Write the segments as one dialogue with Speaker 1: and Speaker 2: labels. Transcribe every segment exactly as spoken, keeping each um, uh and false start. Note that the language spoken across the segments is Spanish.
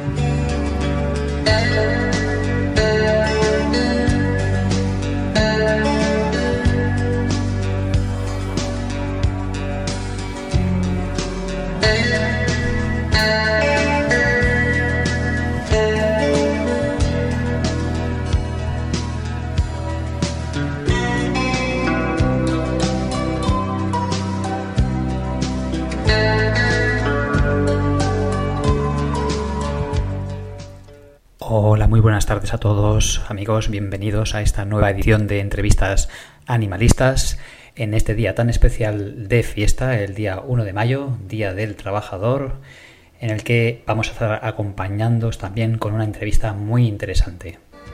Speaker 1: Hola, muy buenas tardes a todos, amigos, bienvenidos a esta nueva edición de Entrevistas Animalistas en este día tan especial de fiesta, el día uno de mayo, Día del Trabajador, en el que vamos a estar acompañándoos también con una entrevista muy interesante.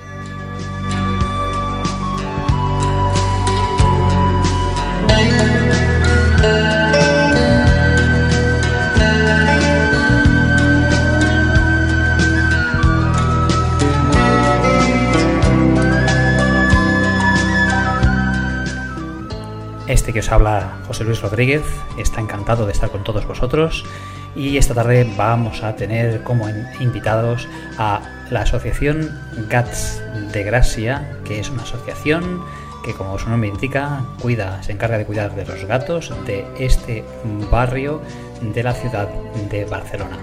Speaker 1: Este que os habla, José Luis Rodríguez, está encantado de estar con todos vosotros y esta tarde vamos a tener como invitados a la asociación Gats de Gracia, que es una asociación que, como su nombre indica, cuida, se encarga de cuidar de los gatos de este barrio de la ciudad de Barcelona.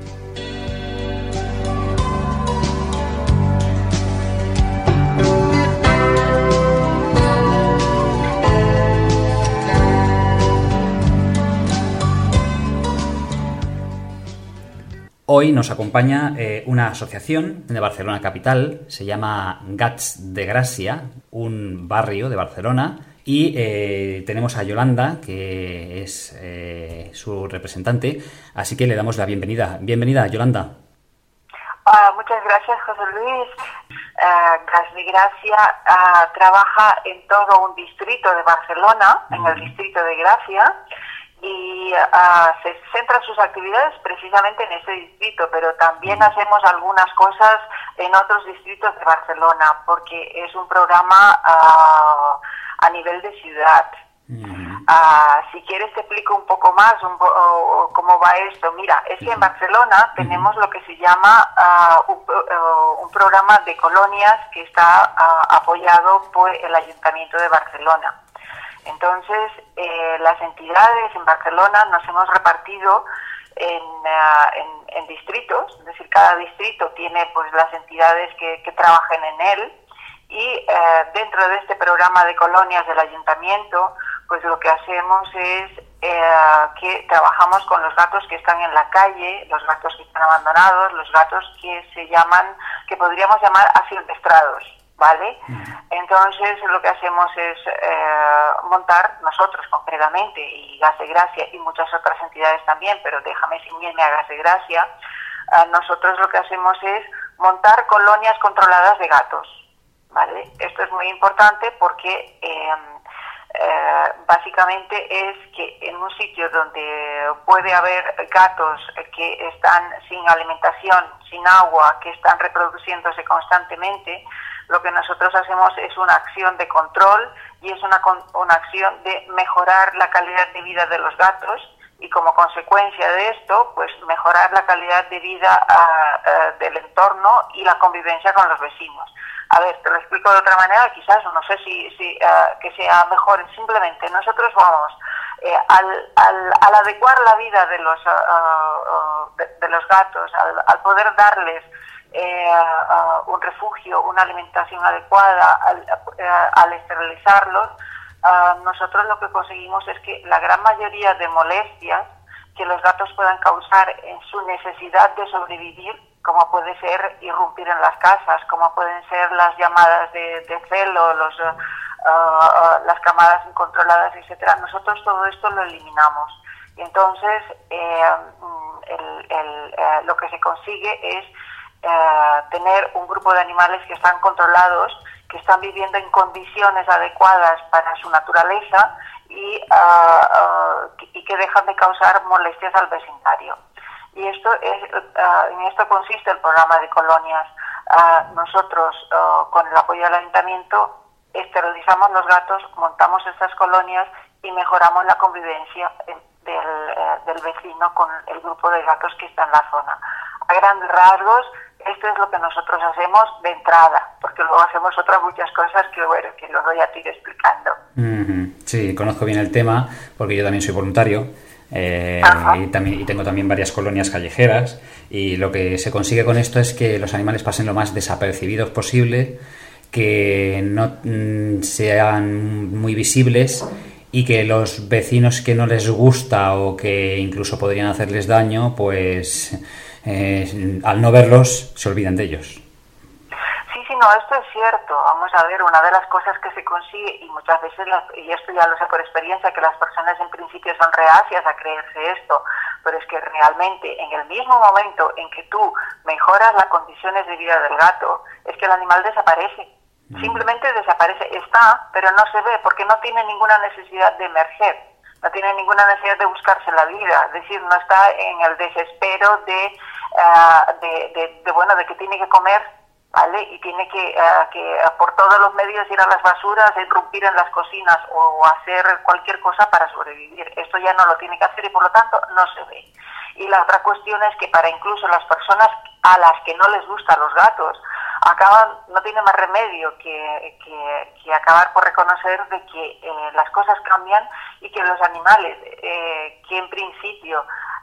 Speaker 1: Hoy nos acompaña eh, una asociación de Barcelona capital, se llama Gats de Gracia, un barrio de Barcelona, y eh, tenemos a Yolanda, que es eh, su representante, así que le damos la bienvenida. Bienvenida, Yolanda.
Speaker 2: Uh, muchas gracias, José Luis. Uh, Gats de Gracia uh, trabaja en todo un distrito de Barcelona, uh-huh. en el distrito de Gracia, y uh, se centran sus actividades precisamente en ese distrito, pero también hacemos algunas cosas en otros distritos de Barcelona, porque es un programa uh, a nivel de ciudad. Uh, si quieres te explico un poco más un po o, o cómo va esto. Mira, es que en Barcelona tenemos lo que se llama uh, un, uh, un programa de colonias que está uh, apoyado por el Ayuntamiento de Barcelona. Entonces, eh, las entidades en Barcelona nos hemos repartido en, uh, en, en distritos, es decir, cada distrito tiene pues las entidades que, que trabajen en él, y eh, dentro de este programa de colonias del ayuntamiento, pues lo que hacemos es eh, que trabajamos con los gatos que están en la calle, los gatos que están abandonados, los gatos que se llaman, que podríamos llamar asilvestrados, ¿vale? Entonces lo que hacemos es eh, montar nosotros concretamente, y Gats de Gracia y muchas otras entidades también, pero déjame ceñirme a Gats de Gracia, eh, nosotros lo que hacemos es montar colonias controladas de gatos, ¿vale? Esto es muy importante porque eh, eh, básicamente es que en un sitio donde puede haber gatos que están sin alimentación, sin agua, que están reproduciéndose constantemente, lo que nosotros hacemos es una acción de control y es una, una acción de mejorar la calidad de vida de los gatos, y como consecuencia de esto, pues mejorar la calidad de vida uh, uh, del entorno y la convivencia con los vecinos. A ver, te lo explico de otra manera, quizás, no sé si, si uh, que sea mejor. Simplemente nosotros vamos, eh, al, al, al adecuar la vida de los, uh, uh, de, de los gatos, al, al poder darles Eh, uh, un refugio, una alimentación adecuada, al, uh, al esterilizarlos, uh, nosotros lo que conseguimos es que la gran mayoría de molestias que los gatos puedan causar en su necesidad de sobrevivir, como puede ser irrumpir en las casas, como pueden ser las llamadas de, de celo, los, uh, uh, las camadas incontroladas, etcétera, nosotros todo esto lo eliminamos. Y entonces eh, el, el, eh, lo que se consigue es Eh, tener un grupo de animales que están controlados, que están viviendo en condiciones adecuadas para su naturaleza y, uh, uh, y que dejan de causar molestias al vecindario. Y esto es, uh, en esto consiste el programa de colonias. Uh, nosotros, uh, con el apoyo del ayuntamiento, esterilizamos los gatos, montamos estas colonias y mejoramos la convivencia del, eh, del vecino con el grupo de gatos que está en la zona. a grandes rasgos, esto es lo que nosotros hacemos de entrada, porque luego hacemos otras muchas cosas que, bueno, que luego ya te iré explicando.
Speaker 1: Mm-hmm. Sí, conozco bien el tema, porque yo también soy voluntario. Eh, y, también, y tengo también varias colonias callejeras, y lo que se consigue con esto es que los animales pasen lo más desapercibidos posible, que no mm, sean muy visibles, y que los vecinos que no les gusta o que incluso podrían hacerles daño, pues eh, al no verlos se olvidan de ellos.
Speaker 2: Sí, sí, no, esto es cierto. Vamos a ver, una de las cosas que se consigue, y muchas veces, y esto ya lo sé por experiencia, que las personas en principio son reacias a creerse esto, pero es que realmente en el mismo momento en que tú mejoras las condiciones de vida del gato, es que el animal desaparece. Simplemente desaparece, está, pero no se ve, porque no tiene ninguna necesidad de emerger, no tiene ninguna necesidad de buscarse la vida, es decir, no está en el desespero de, uh, de, de, de, bueno, de que tiene que comer, ¿vale? Y tiene que, uh, que uh, por todos los medios ir a las basuras, irrumpir en las cocinas o, o hacer cualquier cosa para sobrevivir. Esto ya no lo tiene que hacer y por lo tanto no se ve. Y la otra cuestión es que para incluso las personas a las que no les gustan los gatos, acaban, no tiene más remedio que, que, que acabar por reconocer de que eh, las cosas cambian y que los animales eh, que en principio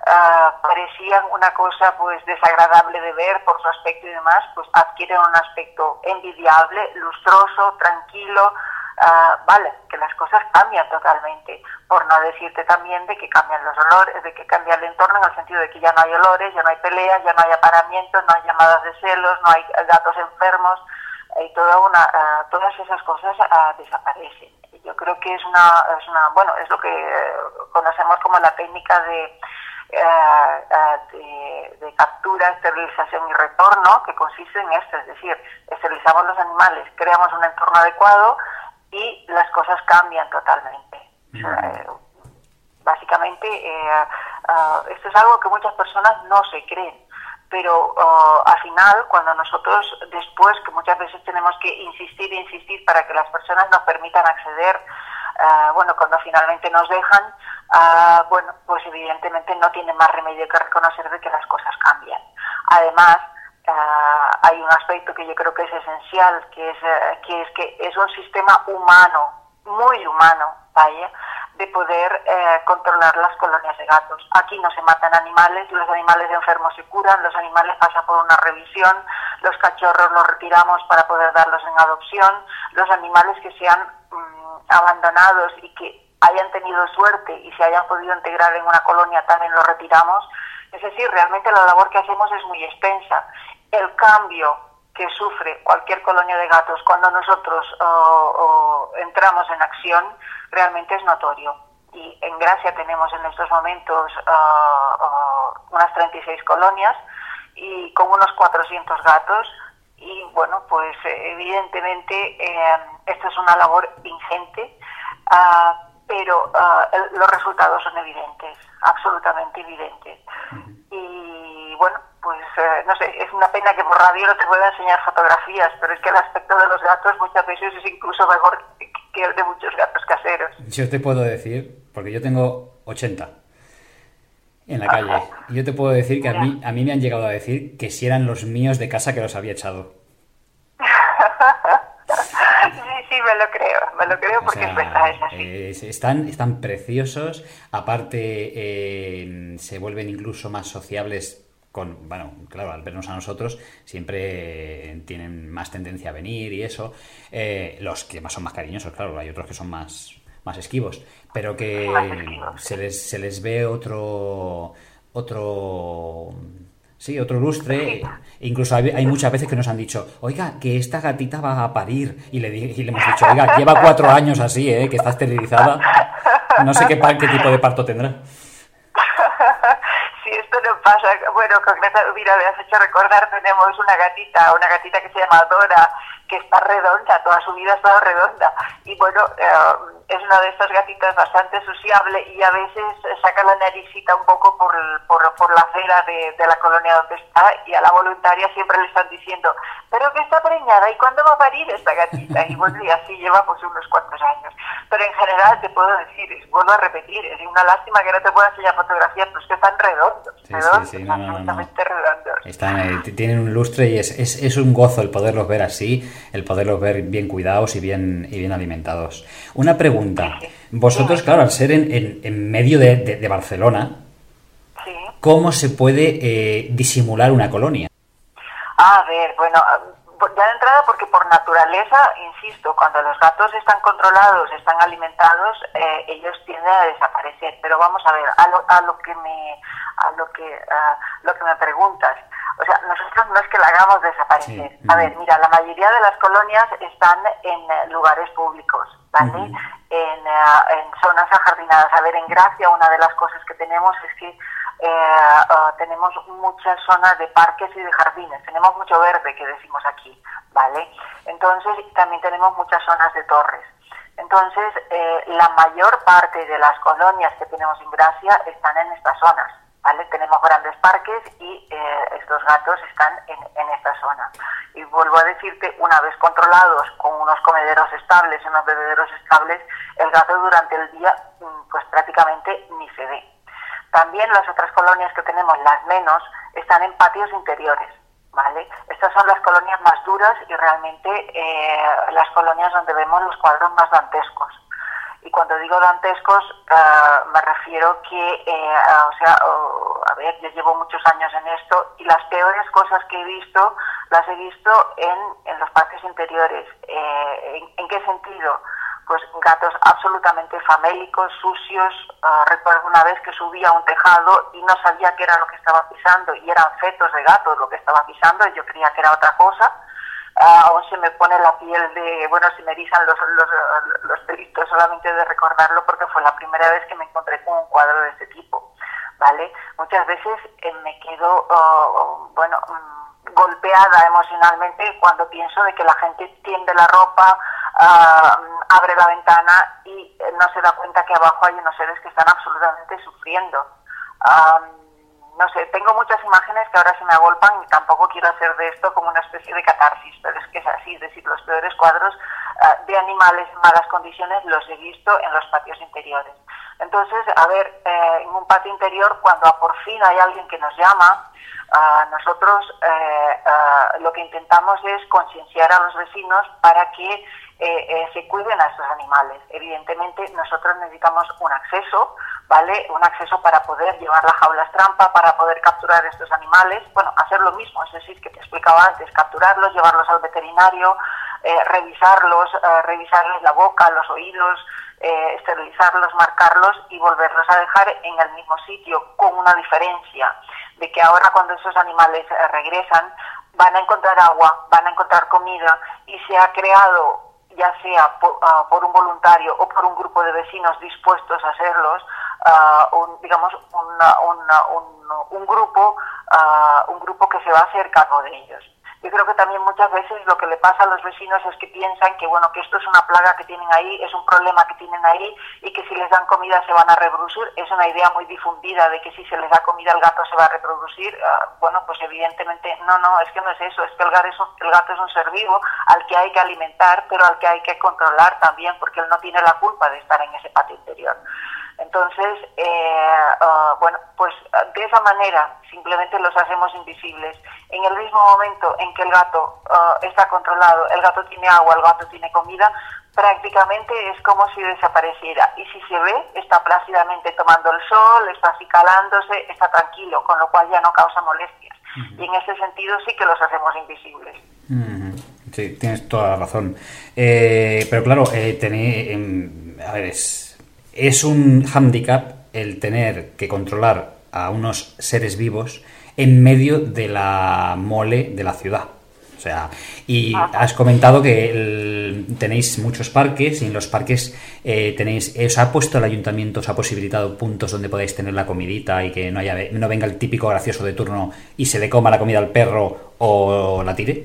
Speaker 2: uh, parecían una cosa pues desagradable de ver por su aspecto y demás, pues adquieren un aspecto envidiable, lustroso, tranquilo. Uh, vale, que las cosas cambian totalmente, por no decirte también de que cambian los olores, de que cambia el entorno en el sentido de que ya no hay olores, ya no hay peleas, ya no hay aparamientos, no hay llamadas de celos, no hay gatos enfermos, y toda una, uh, todas esas cosas uh, desaparecen. Y yo creo que es una, es una, bueno, es lo que conocemos como la técnica de Uh, uh, de, de captura, esterilización y retorno, que consiste en esto, es decir, esterilizamos los animales, creamos un entorno adecuado y las cosas cambian totalmente. Mm. O sea, eh, básicamente, eh, uh, esto es algo que muchas personas no se creen, pero uh, al final, cuando nosotros después, que muchas veces tenemos que insistir e insistir para que las personas nos permitan acceder, uh, bueno, cuando finalmente nos dejan, Uh, bueno, pues evidentemente no tiene más remedio que reconocer de que las cosas cambian. Además, uh, hay un aspecto que yo creo que es esencial, que es, uh, que es que es un sistema humano, muy humano, vaya, de poder uh, controlar las colonias de gatos. Aquí no se matan animales, los animales enfermos se curan, los animales pasan por una revisión, los cachorros los retiramos para poder darlos en adopción, los animales que sean um, abandonados y que hayan tenido suerte y se hayan podido integrar en una colonia también lo retiramos. Es decir, realmente la labor que hacemos es muy extensa. El cambio que sufre cualquier colonia de gatos cuando nosotros uh, uh, entramos en acción realmente es notorio. Y en Gracia tenemos en estos momentos uh, uh, unas treinta y seis colonias y con unos cuatrocientos gatos. Y bueno, pues evidentemente eh, esto es una labor ingente. Uh, pero uh, el, los resultados son evidentes, absolutamente evidentes. Uh-huh. Y bueno, pues eh, no sé, es una pena que por radio no te pueda enseñar fotografías, pero es que el aspecto de los gatos muchas veces es incluso mejor que el de muchos gatos caseros.
Speaker 1: Yo te puedo decir, porque yo tengo ochenta en la calle, uh-huh. y yo te puedo decir que a mí, a mí me han llegado a decir que si eran los míos de casa que los había echado.
Speaker 2: Sí, me lo creo, me lo creo porque o sea, es verdad, es así.
Speaker 1: Es, están, están preciosos, aparte eh, se vuelven incluso más sociables con, bueno, claro, al vernos a nosotros siempre tienen más tendencia a venir y eso, eh, los que más son más cariñosos, claro, hay otros que son más, más esquivos, pero que esquivos. se les, se les ve otro, otro... Sí, otro lustre. Incluso hay, hay muchas veces que nos han dicho, oiga, que esta gatita va a parir. Y le, y le hemos dicho, oiga, lleva cuatro años así, ¿eh? Que está esterilizada. No sé qué, qué tipo de parto tendrá.
Speaker 2: Sí, esto no pasa. Bueno, concretamente, mira, me has hecho recordar, tenemos una gatita, una gatita que se llama Dora, que está redonda, toda su vida ha estado redonda. Y bueno, eh, es una de estas gatitas bastante sociable y a veces saca la naricita un poco por, por, por la acera de, de la colonia donde está, y a la voluntaria siempre le están diciendo, pero que está preñada, ¿y cuándo va a parir esta gatita? Y bueno, y así lleva pues unos cuantos años. Pero en general te puedo decir, vuelvo a repetir, es una lástima que no te pueda enseñar fotografías, pero es que están redondos,
Speaker 1: sí,
Speaker 2: redondos,
Speaker 1: sí, sí, no,
Speaker 2: absolutamente
Speaker 1: no, no.
Speaker 2: redondos.
Speaker 1: Están, eh, tienen un lustre y es, es, es un gozo el poderlos ver así, el poderlos ver bien cuidados y bien, y bien alimentados. Una pregunta. Vosotros, claro, al ser en, en, en medio de, de, de Barcelona,
Speaker 2: sí.
Speaker 1: ¿Cómo se puede eh, disimular una colonia?
Speaker 2: A ver, bueno, ya de entrada porque por naturaleza, insisto, cuando los gatos están controlados, están alimentados, eh, ellos tienden a desaparecer. Pero vamos a ver, a lo, a lo que me a lo que uh, lo que me preguntas. O sea, nosotros no es que la hagamos desaparecer. Sí. A ver, mira, la mayoría de las colonias están en lugares públicos, ¿vale? Uh-huh. En, uh, en zonas ajardinadas. A ver, en Gracia una de las cosas que tenemos es que Eh, uh, tenemos muchas zonas de parques y de jardines, tenemos mucho verde que decimos aquí, ¿vale? Entonces también tenemos muchas zonas de torres. Entonces eh, la mayor parte de las colonias que tenemos en Gracia están en estas zonas, ¿vale? Tenemos grandes parques y eh, estos gatos están en, en esta zona. Y vuelvo a decirte, una vez controlados con unos comederos estables, unos bebederos estables, el gato durante el día pues prácticamente ni se ve. También las otras colonias que tenemos, las menos, están en patios interiores, ¿vale? Estas son las colonias más duras y realmente eh, las colonias donde vemos los cuadros más dantescos. Y cuando digo dantescos, uh, me refiero que, eh, uh, o sea, uh, a ver, yo llevo muchos años en esto y las peores cosas que he visto, las he visto en, en los patios interiores. Eh, ¿en, ¿En qué sentido? Pues gatos absolutamente famélicos, sucios. Uh, recuerdo una vez que subí a un tejado y no sabía qué era lo que estaba pisando y eran fetos de gatos lo que estaba pisando y yo creía que era otra cosa. Uh, aún se me pone la piel de, bueno, se me erizan los, los, los pelitos solamente de recordarlo porque fue la primera vez que me encontré con un cuadro de este tipo, ¿vale? Muchas veces eh, me quedo, uh, bueno, um, golpeada emocionalmente cuando pienso de que la gente tiende la ropa, uh, abre la ventana y no se da cuenta que abajo hay unos seres que están absolutamente sufriendo. Um, No sé, tengo muchas imágenes que ahora se me agolpan y tampoco quiero hacer de esto como una especie de catarsis, pero es que es así, es decir, los peores cuadros uh, de animales en malas condiciones los he visto en los patios interiores. Entonces, a ver, eh, en un patio interior, cuando por fin hay alguien que nos llama, uh, nosotros eh, uh, lo que intentamos es concienciar a los vecinos para que Eh, eh, se cuiden a estos animales. Evidentemente nosotros necesitamos un acceso, ¿vale? Un acceso para poder llevar las jaulas trampa, para poder capturar estos animales, bueno, hacer lo mismo, es decir, que te explicaba antes, capturarlos, llevarlos al veterinario, eh, revisarlos, eh, revisarles la boca, los oídos, eh, esterilizarlos, marcarlos y volverlos a dejar en el mismo sitio, con una diferencia de que ahora cuando esos animales eh, regresan van a encontrar agua, van a encontrar comida y se ha creado, ya sea por, uh, por un voluntario o por un grupo de vecinos dispuestos a hacerlos, uh, un, digamos, una, una, un, un grupo uh, un grupo que se va a hacer cargo de ellos. Yo creo que también muchas veces lo que le pasa a los vecinos es que piensan que, bueno, que esto es una plaga que tienen ahí, es un problema que tienen ahí y que si les dan comida se van a reproducir. Es una idea muy difundida de que si se les da comida el gato se va a reproducir. Uh, bueno, pues evidentemente no, no, es que no es eso, es que el gato es, un, el gato es un ser vivo al que hay que alimentar, pero al que hay que controlar también porque él no tiene la culpa de estar en ese patio interior. Entonces, eh, uh, bueno, pues de esa manera simplemente los hacemos invisibles. En el mismo momento en que el gato uh, está controlado, el gato tiene agua, el gato tiene comida, prácticamente es como si desapareciera. Y si se ve, está plácidamente tomando el sol, está acicalándose, está tranquilo, con lo cual ya no causa molestias. Uh-huh. Y en ese sentido sí que los hacemos invisibles.
Speaker 1: Uh-huh. Sí, tienes toda la razón. Eh, pero claro, eh, tenéis, eh, a ver, es... Es un hándicap el tener que controlar a unos seres vivos en medio de la mole de la ciudad. O sea, y has comentado que el, tenéis muchos parques y en los parques eh, tenéis, ¿os ha puesto el ayuntamiento, os ha posibilitado puntos donde podáis tener la comidita y que no haya, no venga el típico gracioso de turno y se le coma la comida al perro o la tire?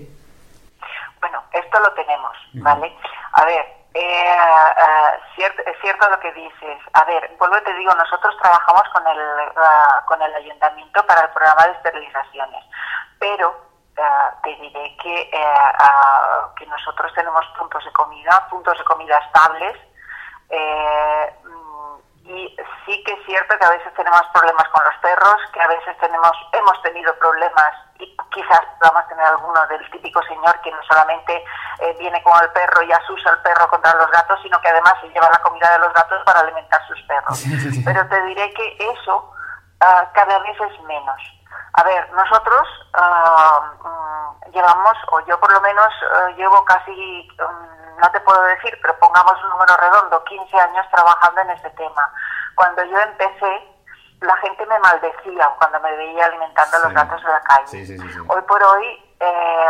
Speaker 2: Bueno, esto lo tenemos, ¿vale? A ver, Eh, uh, cierto, es cierto lo que dices. A ver, vuelvo y te digo, nosotros trabajamos con el uh, con el ayuntamiento para el programa de esterilizaciones, pero uh, te diré que uh, uh, que nosotros tenemos puntos de comida, puntos de comida estables, eh, Y sí que es cierto que a veces tenemos problemas con los perros, que a veces tenemos, hemos tenido problemas y quizás podamos tener alguno del típico señor que no solamente eh, viene con el perro y asusa al perro contra los gatos, sino que además se lleva la comida de los gatos para alimentar sus perros.
Speaker 1: Sí, sí, sí.
Speaker 2: Pero te diré que eso uh, cada vez es menos. A ver, nosotros uh, um, llevamos, o yo por lo menos uh, llevo casi... Um, no te puedo decir, pero pongamos un número redondo, quince años trabajando en este tema. Cuando yo empecé, la gente me maldecía cuando me veía alimentando a los
Speaker 1: sí.
Speaker 2: gatos en la calle.
Speaker 1: Sí, sí, sí, sí.
Speaker 2: Hoy por hoy, eh,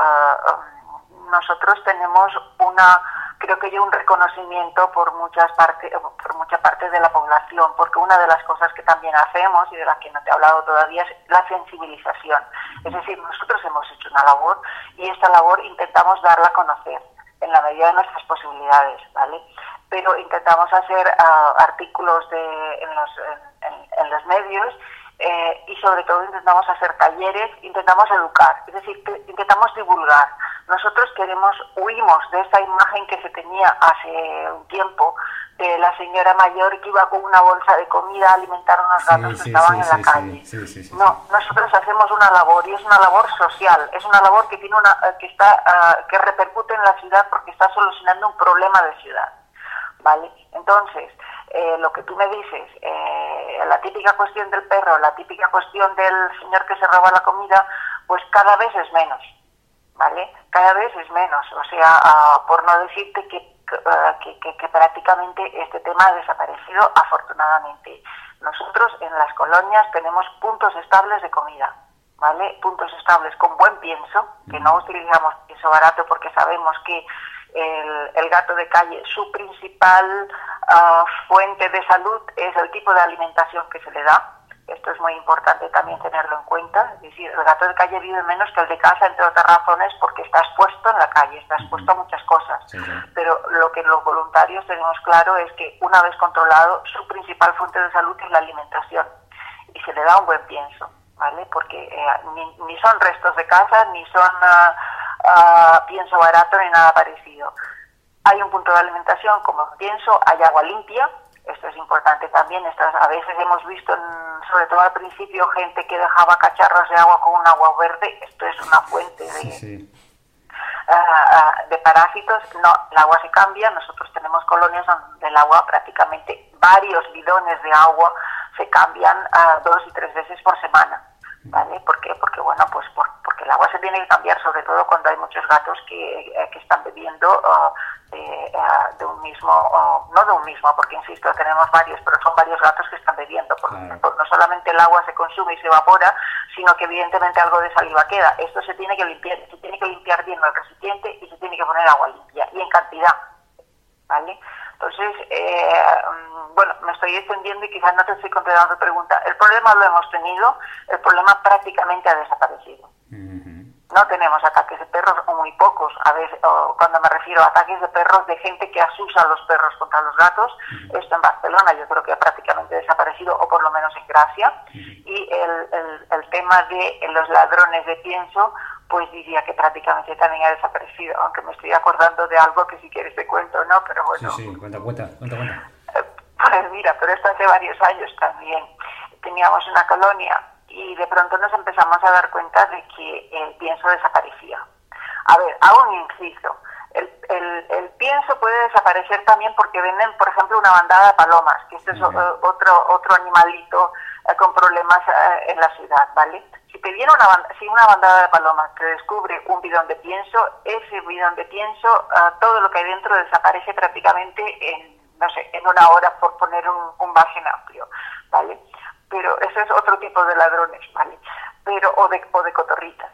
Speaker 2: uh, nosotros tenemos una, creo que yo un reconocimiento por muchas partes, por mucha parte de la población, porque una de las cosas que también hacemos, y de las que no te he hablado todavía, es la sensibilización. Es decir, nosotros hemos hecho una labor y esta labor intentamos darla a conocer en la medida de nuestras posibilidades, ¿vale? Pero intentamos hacer uh, artículos de, en, los, en, en los medios eh, y sobre todo intentamos hacer talleres, intentamos educar, es decir, que intentamos divulgar. Nosotros queremos, huimos de esta imagen que se tenía hace un tiempo de la señora mayor que iba con una bolsa de comida a alimentar a unos gatos
Speaker 1: sí,
Speaker 2: que estaban
Speaker 1: sí,
Speaker 2: en
Speaker 1: sí,
Speaker 2: la
Speaker 1: sí,
Speaker 2: calle.
Speaker 1: sí, sí, sí,
Speaker 2: no,
Speaker 1: sí.
Speaker 2: nosotros hacemos una labor y es una labor social, es una labor que tiene una que está uh, que repercute en la ciudad porque está solucionando un problema de ciudad, ¿vale? Entonces, eh, lo que tú me dices, eh, la típica cuestión del perro, la típica cuestión del señor que se roba la comida, pues cada vez es menos, ¿vale? Cada vez es menos, o sea, uh, por no decirte que Uh, que, que, que prácticamente este tema ha desaparecido, afortunadamente. Nosotros en las colonias tenemos puntos estables de comida, ¿vale? Puntos estables con buen pienso, que no utilizamos pienso barato porque sabemos que el, el gato de calle, su principal uh, fuente de salud es el tipo de alimentación que se le da. Esto es muy importante también tenerlo en cuenta. Es decir, el gato de calle vive menos que el de casa, entre otras razones, porque está expuesto en la calle, está expuesto a muchas cosas. Sí, sí. Pero lo que los voluntarios tenemos claro es que una vez controlado, su principal fuente de salud es la alimentación. Y se le da un buen pienso, ¿vale? Porque eh, ni, ni son restos de casa, ni son uh, uh, pienso barato, ni nada parecido. Hay un punto de alimentación, como pienso, hay agua limpia. Esto es importante también. Estas, a veces hemos visto, en, sobre todo al principio, gente que dejaba cacharros de agua con un agua verde. Esto es una fuente de, sí, sí. Uh, uh, de parásitos. No, el agua se cambia. Nosotros tenemos colonias donde el agua, prácticamente varios bidones de agua, se cambian uh, dos y tres veces por semana. ¿Vale? ¿Por qué? Porque, bueno, pues por, porque el agua se tiene que cambiar, sobre todo cuando hay muchos gatos que, eh, que están bebiendo uh, de, uh, de un mismo, uh, no de un mismo, porque insisto, tenemos varios, pero son varios gatos que están bebiendo. Por, claro. por, no solamente el agua se consume y se evapora, sino que evidentemente algo de saliva queda. Esto se tiene que limpiar, se tiene que limpiar bien el recipiente y se tiene que poner agua limpia y en cantidad, ¿vale? Entonces, eh, bueno, me estoy extendiendo y quizás no te estoy contestando tu pregunta. El problema lo hemos tenido, el problema prácticamente ha desaparecido. Uh-huh. No tenemos ataques de perros, o muy pocos. A veces, o cuando me refiero a ataques de perros, de gente que asusa a los perros contra los gatos, uh-huh. Esto en Barcelona yo creo que ha prácticamente desaparecido, o por lo menos en Gracia. Uh-huh. Y el, el, el tema de los ladrones de pienso, pues diría que prácticamente también ha desaparecido, aunque me estoy acordando de algo que si quieres te cuento, ¿no? Pero bueno.
Speaker 1: Sí, sí, cuenta, cuenta, cuenta, cuenta.
Speaker 2: Pues mira, pero esto hace varios años también. Teníamos una colonia y de pronto nos empezamos a dar cuenta de que el pienso desaparecía. A ver, hago un inciso. El, el, el pienso puede desaparecer también porque venden, por ejemplo, una bandada de palomas, que este es okay. otro otro animalito eh, con problemas eh, en la ciudad, ¿vale? Si te viene una, banda, si una bandada de palomas te descubre un bidón de pienso, ese bidón de pienso, uh, todo lo que hay dentro desaparece prácticamente en, no sé, en una hora, por poner un, un margen amplio, ¿vale? Pero ese es otro tipo de ladrones, ¿vale? Pero, o de, o de cotorritas.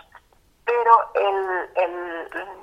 Speaker 2: Pero el, el,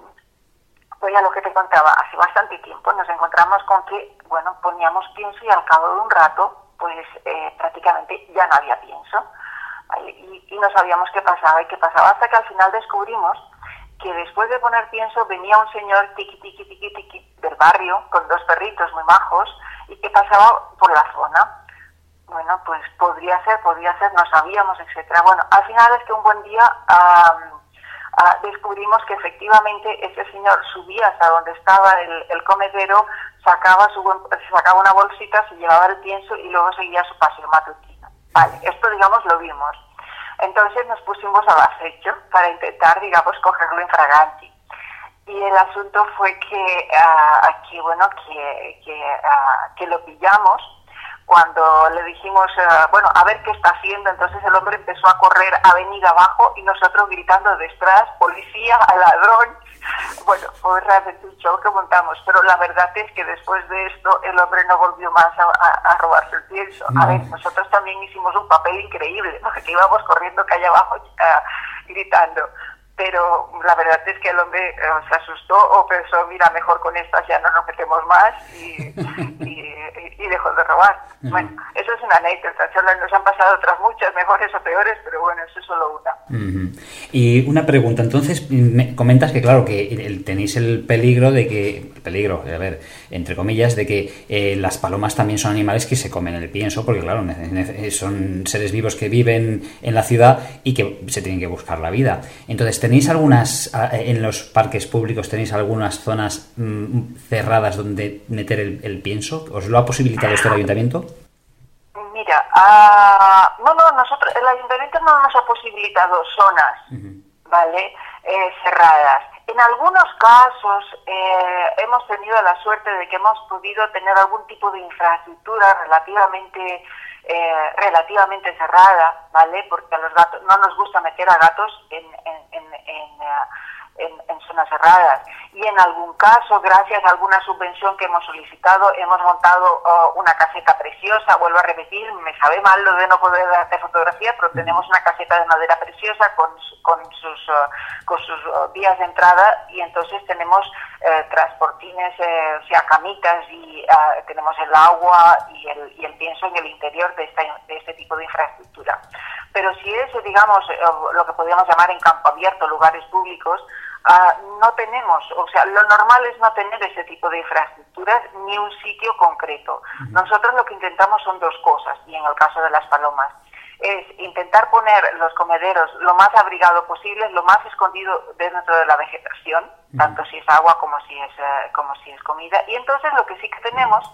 Speaker 2: voy a lo que te contaba, hace bastante tiempo nos encontramos con que, bueno, poníamos pienso y al cabo de un rato, pues eh, prácticamente ya no había pienso. ¿Vale? Y, y no sabíamos qué pasaba y qué pasaba hasta que al final descubrimos que después de poner pienso venía un señor tiqui tiqui tiqui tiqui del barrio con dos perritos muy majos y que pasaba por la zona. Bueno, pues podría ser, podría ser, no sabíamos, etcétera. Bueno, al final es que un buen día um, uh, descubrimos que efectivamente ese señor subía hasta donde estaba el, el comedero, sacaba, su, sacaba una bolsita, se llevaba el pienso y luego seguía su paseo matutino. Vale, esto digamos lo vimos. Entonces nos pusimos al acecho para intentar, digamos, cogerlo en fraganti. Y el asunto fue que uh, aquí, bueno, que, que, uh, que lo pillamos cuando le dijimos, uh, bueno, a ver qué está haciendo. Entonces el hombre empezó a correr avenida abajo y nosotros gritando detrás, policía, ladrón. Bueno, fue realmente un show que montamos, pero la verdad es que después de esto el hombre no volvió más a, a, a robarse el pienso. No. A ver, nosotros también hicimos un papel increíble, ¿no? Que íbamos corriendo calle abajo uh, gritando. Pero la verdad es que el hombre eh, se asustó o pensó, mira, mejor con estas ya no nos metemos más y, y, y dejó de robar. Uh-huh. Bueno, eso es una anécdota. Nos han pasado otras muchas, mejores o peores, pero bueno, eso es solo una.
Speaker 1: Uh-huh. Y una pregunta, entonces, me comentas que claro, que el, tenéis el peligro de que, peligro, a ver, entre comillas, de que eh, las palomas también son animales que se comen el pienso, porque claro, son seres vivos que viven en la ciudad y que se tienen que buscar la vida. Entonces, ¿tenéis algunas, en los parques públicos, tenéis algunas zonas mmm, cerradas donde meter el, el pienso? ¿Os lo ha posibilitado esto el ayuntamiento?
Speaker 2: Mira, uh, no, no, nosotros, el ayuntamiento no nos ha posibilitado zonas, uh-huh. ¿vale? Eh, cerradas. En algunos casos eh, hemos tenido la suerte de que hemos podido tener algún tipo de infraestructura relativamente eh, relativamente cerrada, ¿vale? Porque a los gatos no nos gusta meter a gatos en, en, en, en, en, en zonas cerradas. Y en algún caso, gracias a alguna subvención que hemos solicitado, hemos montado uh, una caseta preciosa. Vuelvo a repetir, me sabe mal lo de no poder darte fotografía, pero tenemos una caseta de madera preciosa con, con sus, uh, con sus uh, vías de entrada, y entonces tenemos uh, transportines, uh, o sea, camitas, y uh, tenemos el agua y el, y el pienso en el interior de, esta, de este tipo de infraestructura. Pero si es, digamos, uh, lo que podríamos llamar en campo abierto, lugares públicos, Uh, no tenemos, o sea, lo normal es no tener ese tipo de infraestructuras ni un sitio concreto. Uh-huh. Nosotros lo que intentamos son dos cosas, y en el caso de las palomas, es intentar poner los comederos lo más abrigado posible, lo más escondido dentro de la vegetación, uh-huh. tanto si es agua como si es, uh, como si es comida. Y entonces lo que sí que tenemos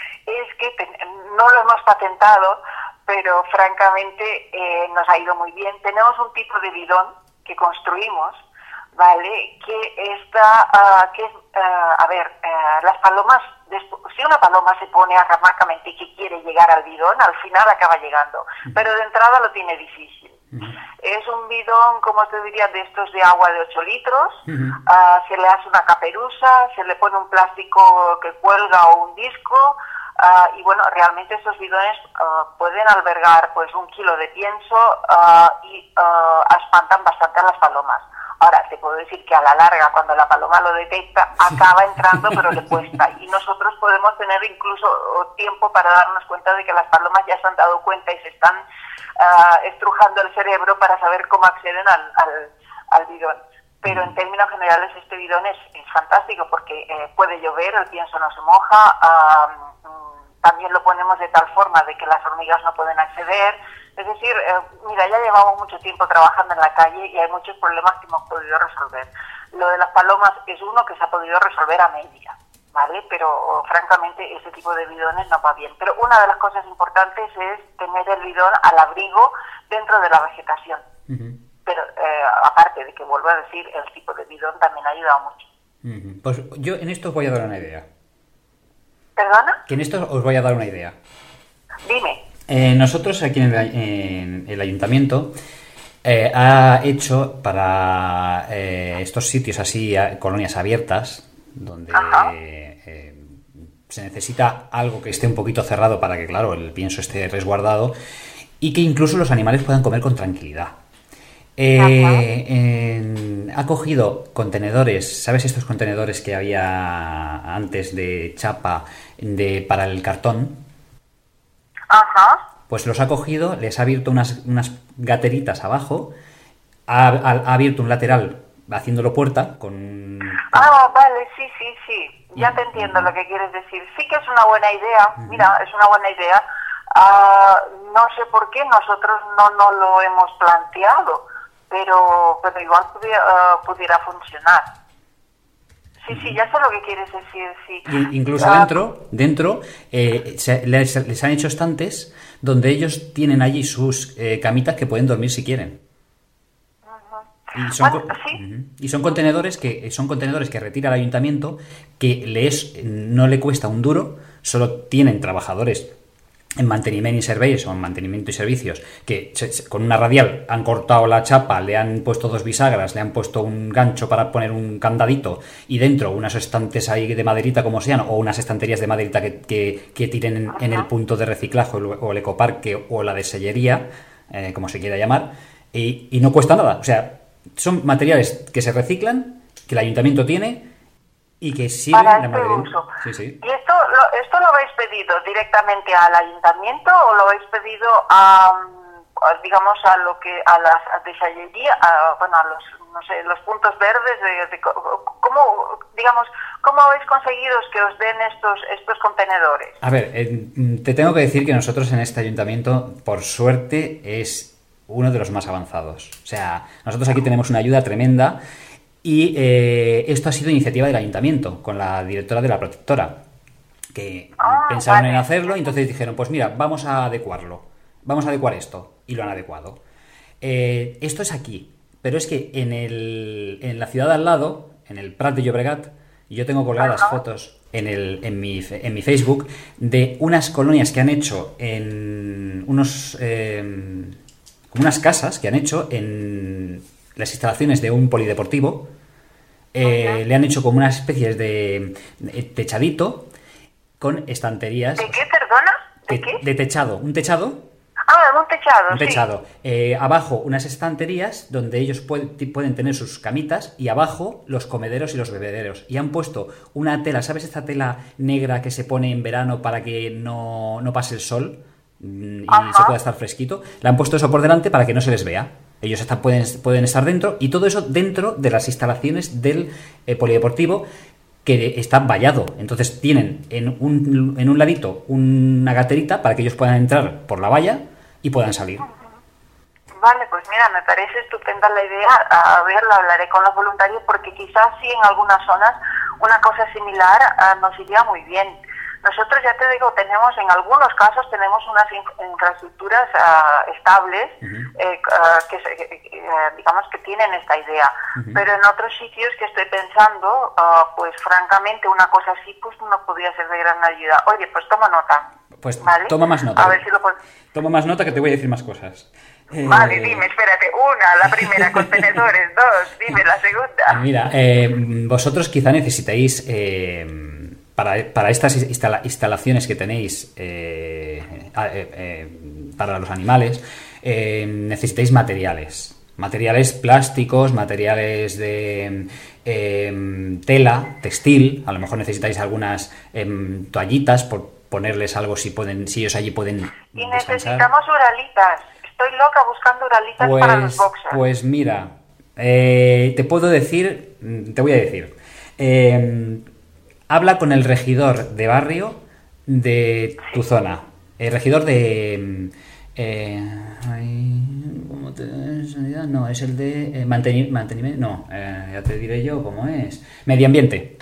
Speaker 2: es que ten- no lo hemos patentado, pero francamente eh, nos ha ido muy bien. Tenemos un tipo de bidón que construimos, ¿vale? Que está, uh, que es, uh, a ver, uh, las palomas, si una paloma se pone arramacamente que quiere llegar al bidón, al final acaba llegando, pero de entrada lo tiene difícil. Uh-huh. Es un bidón, como te diría, de estos de agua de ocho litros, uh-huh. uh, se le hace una caperuza, se le pone un plástico que cuelga o un disco, uh, y bueno, realmente estos bidones uh, pueden albergar pues un kilo de pienso uh, y uh, espantan bastante a las palomas. Ahora, te puedo decir que a la larga, cuando la paloma lo detecta, acaba entrando, pero le cuesta. Y nosotros podemos tener incluso tiempo para darnos cuenta de que las palomas ya se han dado cuenta y se están uh, estrujando el cerebro para saber cómo acceden al, al, al bidón. Pero en términos generales este bidón es, es fantástico porque eh, puede llover, el pienso no se moja, uh, también lo ponemos de tal forma de que las hormigas no pueden acceder. Es decir, eh, mira, ya llevamos mucho tiempo trabajando en la calle y hay muchos problemas que hemos podido resolver. Lo de las palomas es uno que se ha podido resolver a media, ¿vale? Pero oh, francamente ese tipo de bidones no va bien. Pero una de las cosas importantes es tener el bidón al abrigo dentro de la vegetación. Uh-huh. Pero eh, aparte de que, vuelvo a decir, el tipo de bidón también ha ayudado mucho.
Speaker 1: Uh-huh. Pues yo en esto os voy a dar una idea.
Speaker 2: ¿Perdona?
Speaker 1: Que en esto os voy a dar una idea.
Speaker 2: Dime.
Speaker 1: Eh, nosotros aquí en el, en el ayuntamiento eh, ha hecho para eh, estos sitios así, colonias abiertas, donde eh, se necesita algo que esté un poquito cerrado para que, claro, el pienso esté resguardado y que incluso los animales puedan comer con tranquilidad. Eh, en, ha cogido contenedores, ¿sabes estos contenedores que había antes de chapa de para el cartón?
Speaker 2: Ajá.
Speaker 1: Pues los ha cogido, les ha abierto unas, unas gateritas abajo, ha, ha, ha abierto un lateral haciéndolo puerta con...
Speaker 2: Ah, vale, sí, sí, sí, ya te entiendo lo que quieres decir. Sí que es una buena idea, mira, es una buena idea. Uh, no sé por qué nosotros no, no lo hemos planteado, pero, pero igual pudiera, uh, pudiera funcionar. Sí, sí, ya sé lo que quieres decir, sí.
Speaker 1: Y incluso
Speaker 2: uh,
Speaker 1: dentro, dentro eh, se, les, les han hecho estantes donde ellos tienen allí sus eh, camitas que pueden dormir si quieren. Y son,
Speaker 2: bueno, ¿sí?
Speaker 1: y son contenedores que son contenedores que retira el ayuntamiento, que les, no le cuesta un duro, solo tienen trabajadores en mantenimiento y serveis o en mantenimiento y servicios que con una radial han cortado la chapa, le han puesto dos bisagras, le han puesto un gancho para poner un candadito y dentro unas estantes ahí de maderita como sean, o unas estanterías de maderita que, que, que tiren en, en el punto de reciclaje o el ecoparque o la de sellería, eh, como se quiera llamar, y, y no cuesta nada. O sea, son materiales que se reciclan, que el ayuntamiento tiene y que sirven
Speaker 2: para
Speaker 1: la
Speaker 2: este
Speaker 1: mayoría.
Speaker 2: uso.
Speaker 1: Sí, sí.
Speaker 2: ¿Y esto lo, esto lo habéis pedido directamente al ayuntamiento o lo habéis pedido a, a digamos, a lo que a las de sellería, a, bueno, a los, no sé, los puntos verdes de, de cómo, digamos, cómo habéis conseguido que os den estos estos contenedores?
Speaker 1: A ver, eh, te tengo que decir que nosotros en este ayuntamiento, por suerte, es uno de los más avanzados. O sea, nosotros aquí tenemos una ayuda tremenda. Y eh, esto ha sido iniciativa del ayuntamiento, con la directora de la protectora, que
Speaker 2: ah,
Speaker 1: pensaron
Speaker 2: vale.
Speaker 1: en hacerlo y entonces dijeron, pues mira, vamos a adecuarlo, vamos a adecuar esto, y lo han adecuado. Eh, esto es aquí, pero es que en, el, en la ciudad de al lado, en el Prat de Llobregat, yo tengo colgadas
Speaker 2: Ajá.
Speaker 1: fotos en, el, en, mi, en mi Facebook de unas colonias que han hecho en unos... Eh, unas casas que han hecho en las instalaciones de un polideportivo. Eh, le han hecho como unas especies de, de techadito con estanterías.
Speaker 2: ¿De qué, perdona? ¿De,
Speaker 1: de
Speaker 2: qué?
Speaker 1: De techado, un techado.
Speaker 2: Ah, un techado,
Speaker 1: Un
Speaker 2: sí.
Speaker 1: techado. Eh, abajo unas estanterías donde ellos pueden, pueden tener sus camitas y abajo los comederos y los bebederos. Y han puesto una tela, ¿sabes esta tela negra que se pone en verano para que no, no pase el sol y
Speaker 2: Ajá.
Speaker 1: se pueda estar fresquito? Le han puesto eso por delante para que no se les vea. Ellos están, pueden, pueden estar dentro y todo eso dentro de las instalaciones del eh, polideportivo, que está vallado. Entonces tienen en un, en un ladito una gaterita para que ellos puedan entrar por la valla y puedan salir.
Speaker 2: Vale, pues mira, me parece estupenda la idea. A ver, lo hablaré con los voluntarios porque quizás sí en algunas zonas una cosa similar uh, nos iría muy bien. Nosotros, ya te digo, tenemos, en algunos casos, tenemos unas in- infraestructuras uh, estables, uh-huh. eh, uh, que, eh, digamos, que tienen esta idea. Uh-huh. Pero en otros sitios que estoy pensando, uh, pues francamente, una cosa así, pues no podría ser de gran ayuda. Oye, pues toma nota.
Speaker 1: Pues
Speaker 2: ¿vale?
Speaker 1: toma más nota.
Speaker 2: A ver si lo puedo...
Speaker 1: Toma más nota que te voy a decir más cosas.
Speaker 2: Vale,
Speaker 1: eh...
Speaker 2: dime, espérate. Una, la primera, contenedores. Dos, dime la segunda.
Speaker 1: Mira, eh, vosotros quizá necesitáis... Eh, Para, para estas instala, instalaciones que tenéis eh, eh, eh, para los animales, eh, necesitáis materiales. Materiales plásticos, materiales de eh, tela, textil. A lo mejor necesitáis algunas eh, toallitas por ponerles algo si pueden, si ellos allí pueden
Speaker 2: y
Speaker 1: descansar.
Speaker 2: Necesitamos uralitas. Estoy loca buscando uralitas
Speaker 1: pues,
Speaker 2: para los boxers.
Speaker 1: Pues mira, eh, te puedo decir, te voy a decir... Eh, Habla con el regidor de barrio de tu zona. El regidor de... Eh, ¿cómo te, no, es el de... Eh, manteni, mantenimiento... No, eh, ya te diré yo cómo es. Medio ambiente.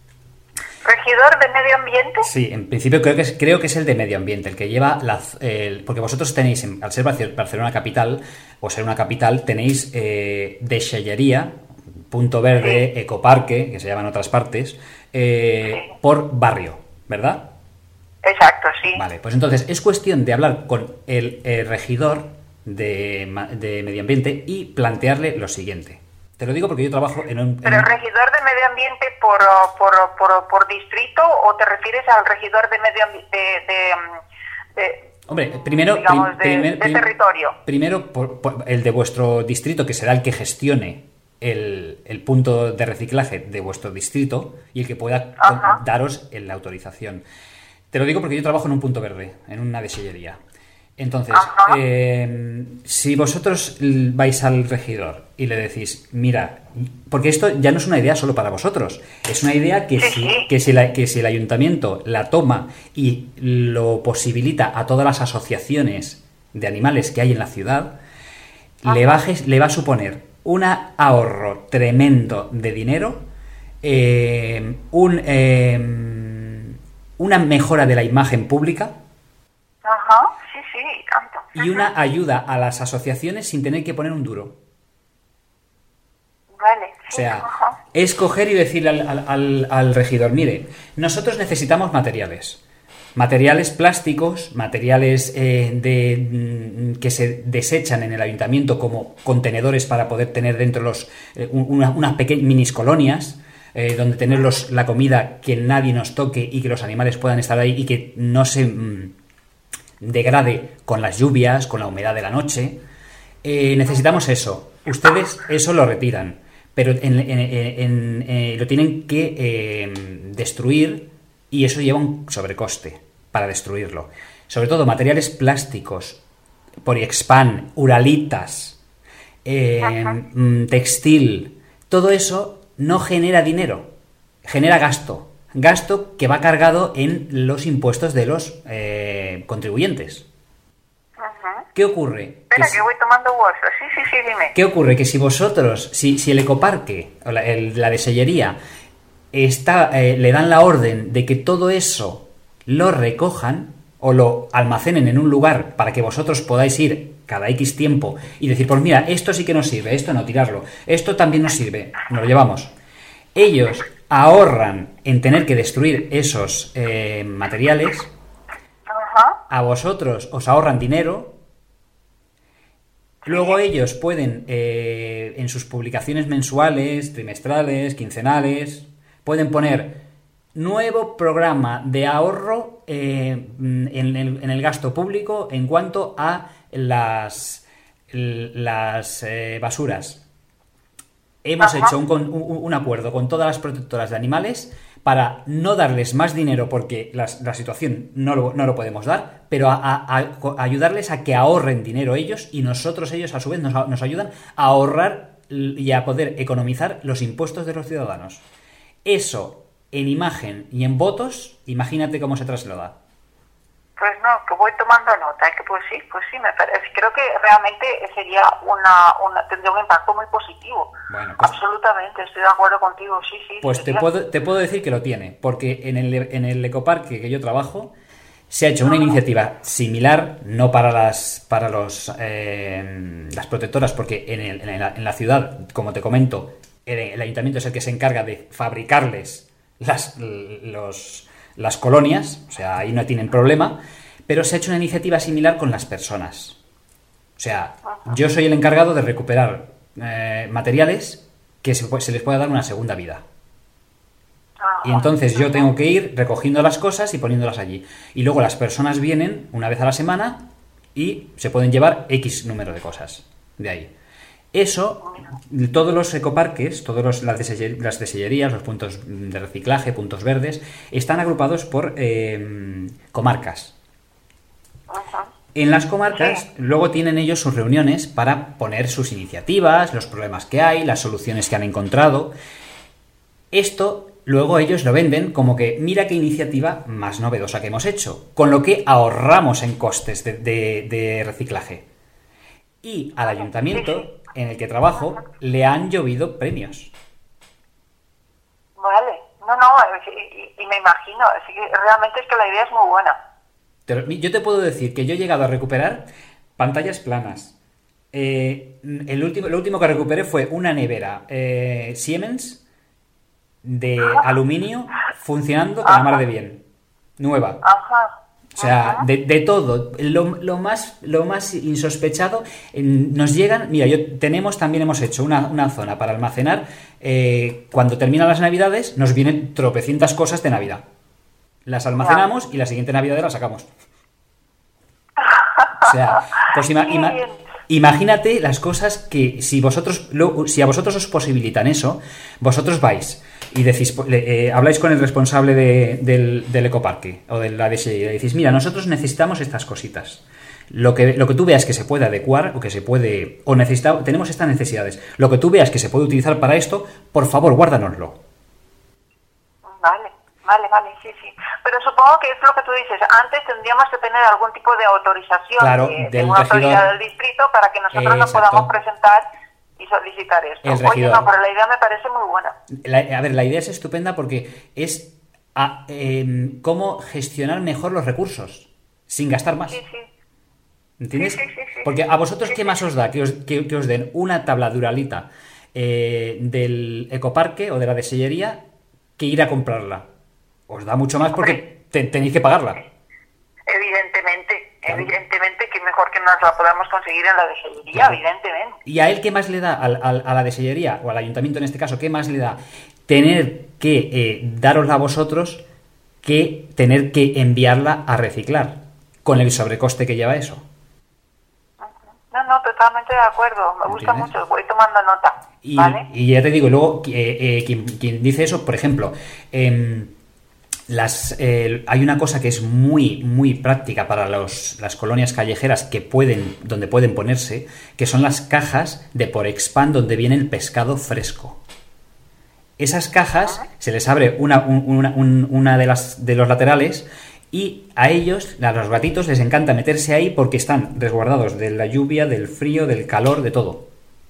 Speaker 2: ¿Regidor de medio ambiente?
Speaker 1: Sí, en principio creo que es, creo que es el de medio ambiente, el que lleva... la el, porque vosotros tenéis, al ser Barcelona capital, o ser una capital, tenéis eh, deixallería, punto verde, sí. Ecoparque, que se llama en otras partes... Eh, sí. Por barrio, ¿verdad?
Speaker 2: Exacto, sí.
Speaker 1: Vale, pues entonces es cuestión de hablar con el, el regidor de, de medio ambiente y plantearle lo siguiente. Te lo digo porque yo trabajo en un...
Speaker 2: ¿Pero
Speaker 1: en un...
Speaker 2: regidor de medio ambiente por, por, por, por distrito o te refieres al regidor de medio ambiente de, de, de...
Speaker 1: Hombre, primero...
Speaker 2: Digamos,
Speaker 1: prim,
Speaker 2: de,
Speaker 1: primer,
Speaker 2: de territorio.
Speaker 1: Primero, por, por el de vuestro distrito, que será el que gestione El, el punto de reciclaje de vuestro distrito y el que pueda
Speaker 2: Ajá.
Speaker 1: daros la autorización. Te lo digo porque yo trabajo en un punto verde, en una deixallería. Entonces, eh, si vosotros vais al regidor y le decís, mira, porque esto ya no es una idea solo para vosotros, es una idea que,
Speaker 2: sí,
Speaker 1: si,
Speaker 2: sí.
Speaker 1: que, si la, que si el ayuntamiento la toma y lo posibilita a todas las asociaciones de animales que hay en la ciudad, le, bajes, le va a suponer un ahorro tremendo de dinero, eh, un, eh, una mejora de la imagen pública.
Speaker 2: Ajá, sí, sí, tanto.
Speaker 1: Y una ayuda a las asociaciones sin tener que poner un duro.
Speaker 2: Vale.
Speaker 1: O sea, es coger y decirle al, al, al, al regidor, mire, nosotros necesitamos materiales. Materiales plásticos, materiales eh, de, que se desechan en el ayuntamiento como contenedores para poder tener dentro los eh, una, unas pequeñas minis colonias, eh, donde tener los, la comida que nadie nos toque y que los animales puedan estar ahí y que no se mmm, degrade con las lluvias, con la humedad de la noche. Eh, necesitamos eso. Ustedes eso lo retiran, pero en, en, en, en, eh, lo tienen que eh, destruir. Y eso lleva un sobrecoste para destruirlo. Sobre todo materiales plásticos, poliexpan, uralitas, eh, textil. Todo eso no genera dinero, genera gasto. Gasto que va cargado en los impuestos de los eh, contribuyentes.
Speaker 2: Ajá.
Speaker 1: ¿Qué ocurre?
Speaker 2: Espera,
Speaker 1: que,
Speaker 2: que voy tomando bolsa. Sí, sí, sí, dime.
Speaker 1: ¿Qué ocurre? Que si vosotros, si, si el ecoparque, o la, el, la desellería, Está, eh, le dan la orden de que todo eso lo recojan o lo almacenen en un lugar para que vosotros podáis ir cada X tiempo y decir, pues mira, esto sí que nos sirve, esto no, tirarlo, esto también nos sirve, nos lo llevamos. Ellos ahorran en tener que destruir esos eh, materiales,
Speaker 2: Ajá.
Speaker 1: a vosotros os ahorran dinero. Luego ellos pueden, eh, en sus publicaciones mensuales, trimestrales, quincenales, pueden poner nuevo programa de ahorro eh, en, el, en el gasto público en cuanto a las, las eh, basuras. Hemos
Speaker 2: Ajá.
Speaker 1: hecho un, un, un acuerdo con todas las protectoras de animales para no darles más dinero porque la, la situación no lo, no lo podemos dar, pero a, a, a ayudarles a que ahorren dinero ellos y nosotros ellos a su vez nos, nos ayudan a ahorrar y a poder economizar los impuestos de los ciudadanos. Eso en imagen y en votos, imagínate cómo se traslada.
Speaker 2: Pues no, que voy tomando nota, que pues sí, pues sí, me parece. Creo que realmente sería una, una tendría un impacto muy positivo.
Speaker 1: Bueno, pues,
Speaker 2: absolutamente, estoy de acuerdo contigo, sí, sí.
Speaker 1: Pues te puedo, te puedo decir que lo tiene, porque en el, en el ecoparque que yo trabajo se ha hecho una iniciativa similar, no para las para los eh, las protectoras, porque en, el, en, la, en la ciudad, como te comento, el, el ayuntamiento es el que se encarga de fabricarles las, los, las colonias, o sea, ahí no tienen problema, pero se ha hecho una iniciativa similar con las personas. O sea, yo soy el encargado de recuperar eh, materiales que se, se les pueda dar una segunda vida. Y entonces yo tengo que ir recogiendo las cosas y poniéndolas allí. Y luego las personas vienen una vez a la semana y se pueden llevar X número de cosas de ahí. Eso, todos los ecoparques, todas las desellerías, los puntos de reciclaje, puntos verdes, están agrupados por eh, comarcas. En las comarcas, luego tienen ellos sus reuniones para poner sus iniciativas, los problemas que hay, las soluciones que han encontrado. Esto luego ellos lo venden como que mira qué iniciativa más novedosa que hemos hecho, con lo que ahorramos en costes de, de, de reciclaje. Y al ayuntamiento en el que trabajo le han llovido premios.
Speaker 2: Vale, no, no, y, y me imagino, así que realmente es que la idea es muy buena.
Speaker 1: Yo te puedo decir que yo he llegado a recuperar pantallas planas. Eh, el último, lo último que recuperé fue una nevera eh, Siemens de aluminio funcionando con la mar de bien, nueva.
Speaker 2: Ajá.
Speaker 1: O sea, de, de todo, lo, lo más lo más insospechado, eh, nos llegan, mira, yo tenemos, también hemos hecho una, una zona para almacenar, eh, cuando terminan las navidades, nos vienen tropecientas cosas de Navidad. Las almacenamos y la siguiente Navidad las sacamos. O sea, pues ima, ima, imagínate las cosas que si vosotros, lo, si a vosotros os posibilitan eso, vosotros vais y decís, eh, habláis con el responsable de, del, del ecoparque o de la D S I y le decís, mira, nosotros necesitamos estas cositas. Lo que, lo que tú veas que se puede adecuar o que se puede, o necesita, tenemos estas necesidades, lo que tú veas que se puede utilizar para esto, por favor, guárdanoslo.
Speaker 2: Vale, Vale, vale, sí, sí. Pero supongo que es lo que tú dices. Antes tendríamos que tener algún tipo de autorización
Speaker 1: claro,
Speaker 2: de,
Speaker 1: del
Speaker 2: de una
Speaker 1: regidor,
Speaker 2: autoridad del distrito para que nosotros
Speaker 1: eh,
Speaker 2: nos podamos presentar y solicitar esto.
Speaker 1: El
Speaker 2: Oye,
Speaker 1: regidor.
Speaker 2: no, pero la idea me parece muy buena.
Speaker 1: La, a ver, la idea es estupenda porque es a, eh, cómo gestionar mejor los recursos sin gastar más.
Speaker 2: Sí, sí.
Speaker 1: ¿Entiendes?
Speaker 2: Sí, sí, sí, sí.
Speaker 1: Porque a vosotros,
Speaker 2: Sí,
Speaker 1: ¿qué
Speaker 2: sí.
Speaker 1: más os da? Que os, que, que os den una tabla duralita eh, del ecoparque o de la desellería que ir a comprarla. Os da mucho más porque te, tenéis que pagarla.
Speaker 2: Evidentemente,
Speaker 1: Claro.
Speaker 2: evidentemente que mejor que nos la podamos conseguir en la desellería,
Speaker 1: Claro.
Speaker 2: evidentemente.
Speaker 1: ¿Y a él qué más le da? Al, al, a la desellería o al ayuntamiento en este caso, ¿qué más le da? Tener que eh, darosla a vosotros que tener que enviarla a reciclar con el sobrecoste que lleva eso.
Speaker 2: No, no, totalmente de acuerdo. Me gusta
Speaker 1: ¿Entiendes?
Speaker 2: mucho, voy tomando nota.
Speaker 1: Y,
Speaker 2: ¿Vale?
Speaker 1: y ya te digo, luego, eh, eh, quien, quien dice eso, por ejemplo, eh, las, eh, hay una cosa que es muy, muy práctica para los, las colonias callejeras que pueden, donde pueden ponerse, que son las cajas de Porexpan donde viene el pescado fresco. Esas cajas se les abre una, una, una, una de, las, de los laterales y a ellos, a los gatitos, les encanta meterse ahí porque están resguardados de la lluvia, del frío, del calor, de todo.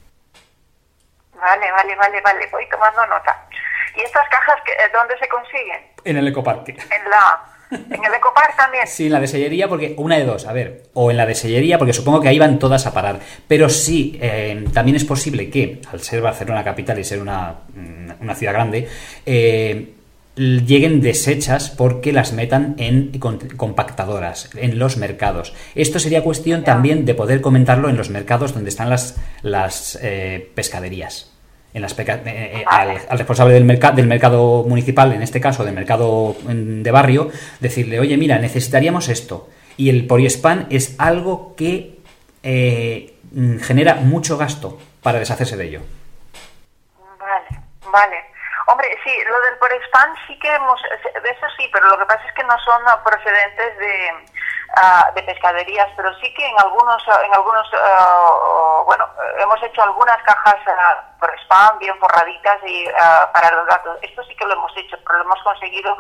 Speaker 2: Vale, vale, vale, vale, voy tomando nota. ¿Y estas cajas que, dónde se consiguen?
Speaker 1: En el ecoparque.
Speaker 2: En la en el Ecopark también.
Speaker 1: Sí, en la desellería, porque una de dos, a ver, o en la desellería, porque supongo que ahí van todas a parar. Pero sí, eh, también es posible que, al ser Barcelona capital y ser una, una ciudad grande, eh, lleguen deshechas porque las metan en compactadoras, en los mercados. Esto sería cuestión también de poder comentarlo en los mercados donde están las, las eh, pescaderías. En las peca eh, al, al responsable del, merc del mercado municipal, en este caso del mercado de barrio, decirle, oye, mira, necesitaríamos esto. Y el Porexpan es algo que eh, genera mucho gasto para deshacerse de ello.
Speaker 2: Vale, vale. Hombre, sí, lo del Porexpan sí que hemos, de eso sí, pero lo que pasa es que no son procedentes de, uh, de pescaderías, pero sí que en algunos, en algunos, uh, bueno, hemos hecho algunas cajas uh, Porexpan bien forraditas y uh, para los gatos. Esto sí que lo hemos hecho, pero lo hemos conseguido,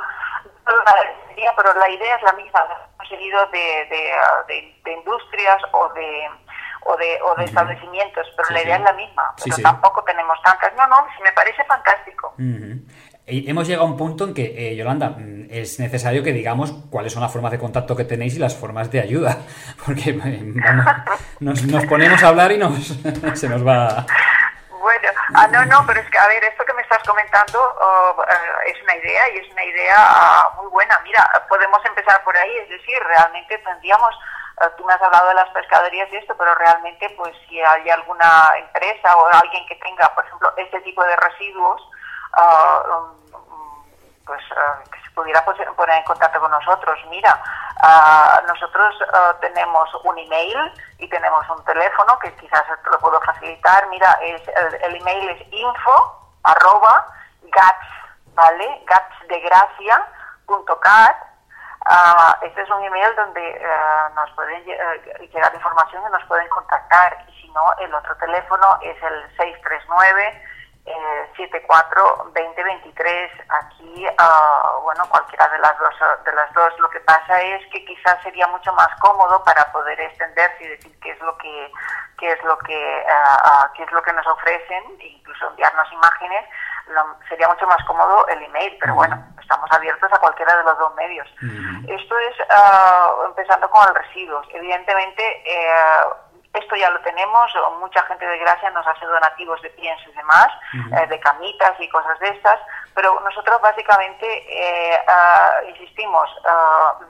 Speaker 2: pero la idea es la misma, lo hemos conseguido de, de, uh, de, de industrias o de o de, o de establecimientos, pero
Speaker 1: sí,
Speaker 2: la idea
Speaker 1: sí.
Speaker 2: es la misma, pero
Speaker 1: sí, sí.
Speaker 2: tampoco tenemos tantas. No, no, sí me parece fantástico.
Speaker 1: Uh-huh. Hemos llegado a un punto en que, eh, Yolanda, es necesario que digamos cuáles son las formas de contacto que tenéis y las formas de ayuda, porque eh, vamos, nos, nos ponemos a hablar y nos se nos va...
Speaker 2: Bueno, ah, no, no, pero es que, a ver, esto que me estás comentando uh, uh, es una idea y es una idea uh, muy buena. Mira, podemos empezar por ahí, es decir, realmente tendríamos... Tú me has hablado de las pescaderías y esto, pero realmente, pues, si hay alguna empresa o alguien que tenga, por ejemplo, este tipo de residuos, uh, pues, uh, que se pudiera poner en contacto con nosotros. Mira, uh, nosotros uh, tenemos un email y tenemos un teléfono que quizás te lo puedo facilitar. Mira, es el, el email es info arroba gats, ¿vale? gatsdegracia punto cat. Uh, este es un email donde uh, nos pueden uh, llegar información y nos pueden contactar, y si no, el otro teléfono es el seis tres nueve, siete cuatro, dos cero dos tres. Aquí, uh, bueno, cualquiera de las dos de las dos. Lo que pasa es que quizás sería mucho más cómodo para poder extenderse y decir qué es lo que qué es lo que uh, uh, qué es lo que nos ofrecen, e incluso enviarnos imágenes. Lo, sería mucho más cómodo el email, pero bueno, estamos abiertos a cualquiera de los dos medios. Uh-huh. Esto es uh, empezando con el residuos. Evidentemente, eh, esto ya lo tenemos, mucha gente de Gracia nos hace donativos de piensos y demás, uh-huh. eh, de camitas y cosas de estas, pero nosotros básicamente eh, uh, insistimos, uh,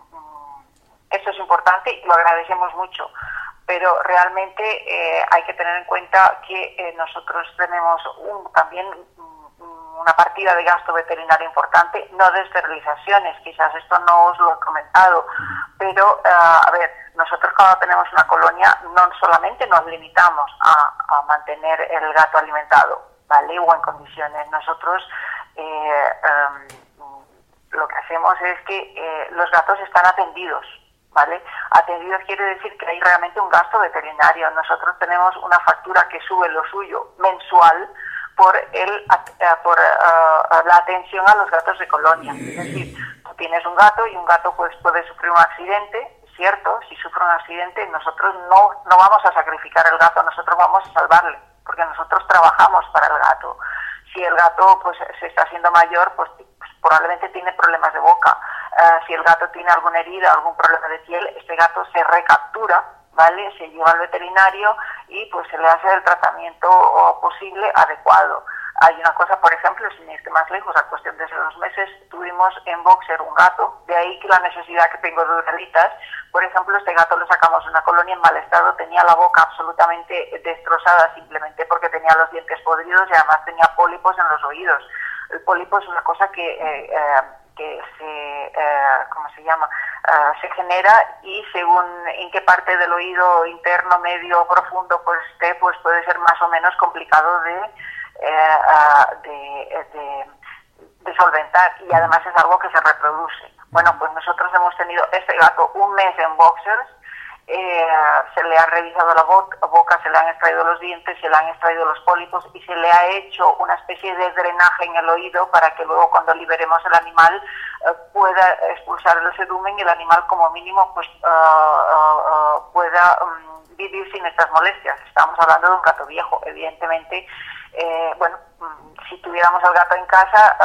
Speaker 2: esto es importante y lo agradecemos mucho, pero realmente eh, hay que tener en cuenta que eh, nosotros tenemos un, también una partida de gasto veterinario importante, no de esterilizaciones, quizás esto no os lo he comentado, pero uh, a ver, nosotros cuando tenemos una colonia no solamente nos limitamos a, a mantener el gato alimentado, ¿vale? O en condiciones. Nosotros eh, um, lo que hacemos es que eh, los gatos están atendidos, ¿vale? Atendidos quiere decir que hay realmente un gasto veterinario. Nosotros tenemos una factura que sube lo suyo mensual, por, el, por uh, la atención a los gatos de colonia. Es decir, tú tienes un gato y un gato pues puede sufrir un accidente, cierto, si sufre un accidente nosotros no, no vamos a sacrificar el gato, nosotros vamos a salvarle, porque nosotros trabajamos para el gato. Si el gato pues se está haciendo mayor, pues, pues probablemente tiene problemas de boca. Uh, si el gato tiene alguna herida, algún problema de piel, este gato se recaptura, ¿vale? Se lleva al veterinario y pues se le hace el tratamiento posible adecuado. Hay una cosa, por ejemplo, sin irte más lejos, a cuestión de hace dos meses tuvimos en Boxer un gato, de ahí que la necesidad que tengo de Duralitas. Por ejemplo, este gato lo sacamos de una colonia en mal estado, tenía la boca absolutamente destrozada simplemente porque tenía los dientes podridos y además tenía pólipos en los oídos. El pólipo es una cosa que... Eh, eh, que se, eh, ¿cómo se llama? Uh, se genera y según en qué parte del oído interno, medio o profundo pues esté, pues puede ser más o menos complicado de, eh, uh, de, de, de solventar y además es algo que se reproduce. Bueno, pues nosotros hemos tenido este gato un mes en Boxers. Eh, se le ha revisado la boca, se le han extraído los dientes, se le han extraído los pólipos y se le ha hecho una especie de drenaje en el oído para que luego cuando liberemos el animal eh, pueda expulsar el sedumen y el animal como mínimo pues uh, uh, uh, pueda um, vivir sin estas molestias. Estamos hablando de un gato viejo, evidentemente. Eh, bueno, si tuviéramos al gato en casa,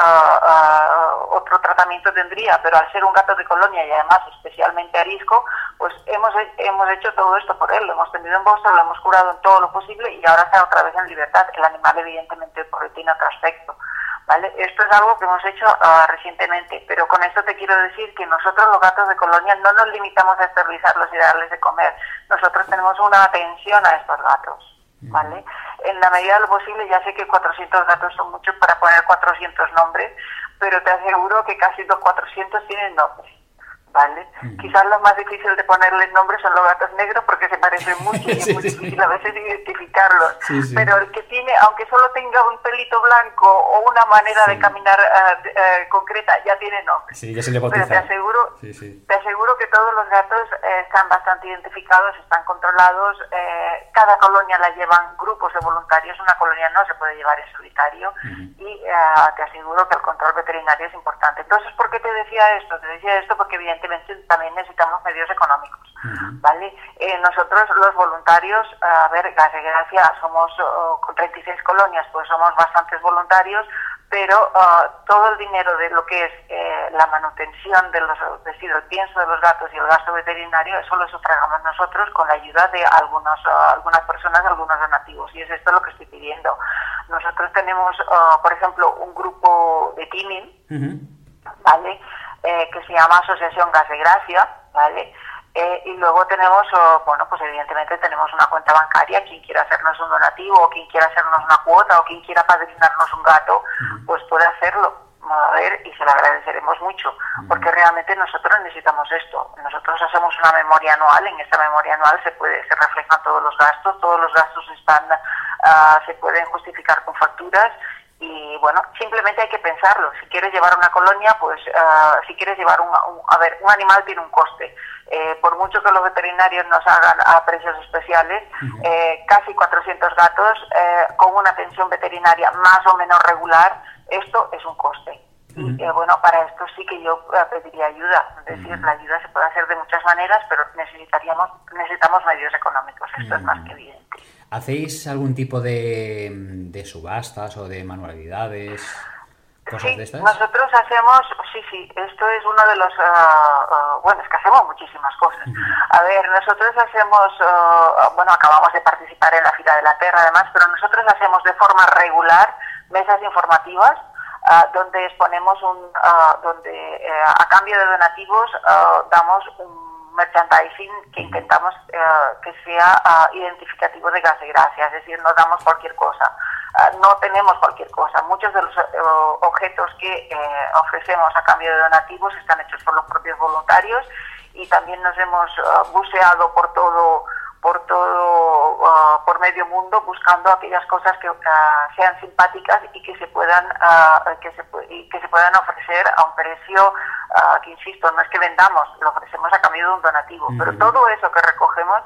Speaker 2: uh, uh, otro tratamiento tendría, pero al ser un gato de colonia y además especialmente arisco, pues hemos, hemos hecho todo esto por él, lo hemos tenido en bolsa, lo hemos curado en todo lo posible y ahora está otra vez en libertad. El animal evidentemente porque tiene otro aspecto, ¿vale? Esto es algo que hemos hecho uh, recientemente, pero con esto te quiero decir que nosotros los gatos de colonia no nos limitamos a esterilizarlos y darles de comer, nosotros tenemos una atención a estos gatos, ¿vale? En la medida de lo posible, ya sé que cuatrocientos gatos son muchos para poner cuatrocientos nombres, pero te aseguro que casi los cuatrocientos tienen nombres, ¿vale? Uh-huh. Quizás lo más difícil de ponerles nombres son los gatos negros porque se parecen mucho y sí, es muy sí. difícil a veces identificarlos, sí, sí. Pero el que tiene, aunque solo tenga un pelito blanco o una manera sí. de caminar uh, uh, concreta, ya tiene nombre.
Speaker 1: Sí, ya se le bautiza.
Speaker 2: Pero te aseguro,
Speaker 1: sí, sí.
Speaker 2: te aseguro que todos los gatos eh, están bastante identificados, están controlados, eh, cada colonia la llevan grupos de voluntarios, una colonia no se puede llevar en solitario uh-huh. y uh, te aseguro que el control veterinario es importante. Entonces, ¿por qué te decía esto? Te decía esto porque evidentemente también necesitamos medios económicos, uh-huh. ¿vale? Eh, nosotros los voluntarios, a ver, Gas de Gracia, somos uh, con treinta y seis colonias, pues somos bastantes voluntarios, pero uh, todo el dinero de lo que es eh, la manutención de los, es decir, el pienso de los gatos y el gasto veterinario, eso lo sufragamos nosotros con la ayuda de algunos, uh, algunas personas, algunos donativos, y es esto lo que estoy pidiendo. Nosotros tenemos, uh, por ejemplo, un grupo de teaming, uh-huh. ¿vale?, Eh, que se llama Asociación Gas de Gracia, ¿vale? Eh, y luego tenemos, oh, bueno, pues evidentemente tenemos una cuenta bancaria, quien quiera hacernos un donativo, o quien quiera hacernos una cuota, o quien quiera padrinarnos un gato, uh-huh. pues puede hacerlo, a ver, y se lo agradeceremos mucho, uh-huh. porque realmente nosotros necesitamos esto. Nosotros hacemos una memoria anual, en esta memoria anual se puede, se reflejan todos los gastos, todos los gastos están, uh, se pueden justificar con facturas. Y bueno, simplemente hay que pensarlo. Si quieres llevar una colonia, pues uh, si quieres llevar un, un... A ver, un animal tiene un coste. Eh, por mucho que los veterinarios nos hagan a precios especiales, uh-huh. eh, casi cuatrocientos gatos eh, con una atención veterinaria más o menos regular, esto es un coste. Uh-huh. Y eh, bueno, para esto sí que yo uh, pediría ayuda. Es decir, uh-huh. la ayuda se puede hacer de muchas maneras, pero necesitaríamos necesitamos medios económicos. Esto uh-huh. es más que evidente.
Speaker 1: ¿Hacéis algún tipo de, de subastas o de manualidades? ¿Cosas
Speaker 2: sí,
Speaker 1: de estas?
Speaker 2: Nosotros hacemos, sí, sí, esto es uno de los, uh, uh, bueno, es que hacemos muchísimas cosas. Uh-huh. A ver, nosotros hacemos, uh, bueno, acabamos de participar en la Fira de la Terra además, pero nosotros hacemos de forma regular mesas informativas uh, donde exponemos un, uh, donde uh, a cambio de donativos uh, damos un merchandising que intentamos uh, que sea uh, identificativo de Gas de Gracia, es decir, no damos cualquier cosa, uh, no tenemos cualquier cosa. Muchos de los uh, objetos que uh, ofrecemos a cambio de donativos están hechos por los propios voluntarios y también nos hemos uh, buceado por todo por todo uh, por medio mundo buscando aquellas cosas que uh, sean simpáticas y que se puedan uh, que se y que se puedan ofrecer a un precio uh, que insisto, no es que vendamos, lo ofrecemos a cambio de un donativo, uh-huh. pero todo eso que recogemos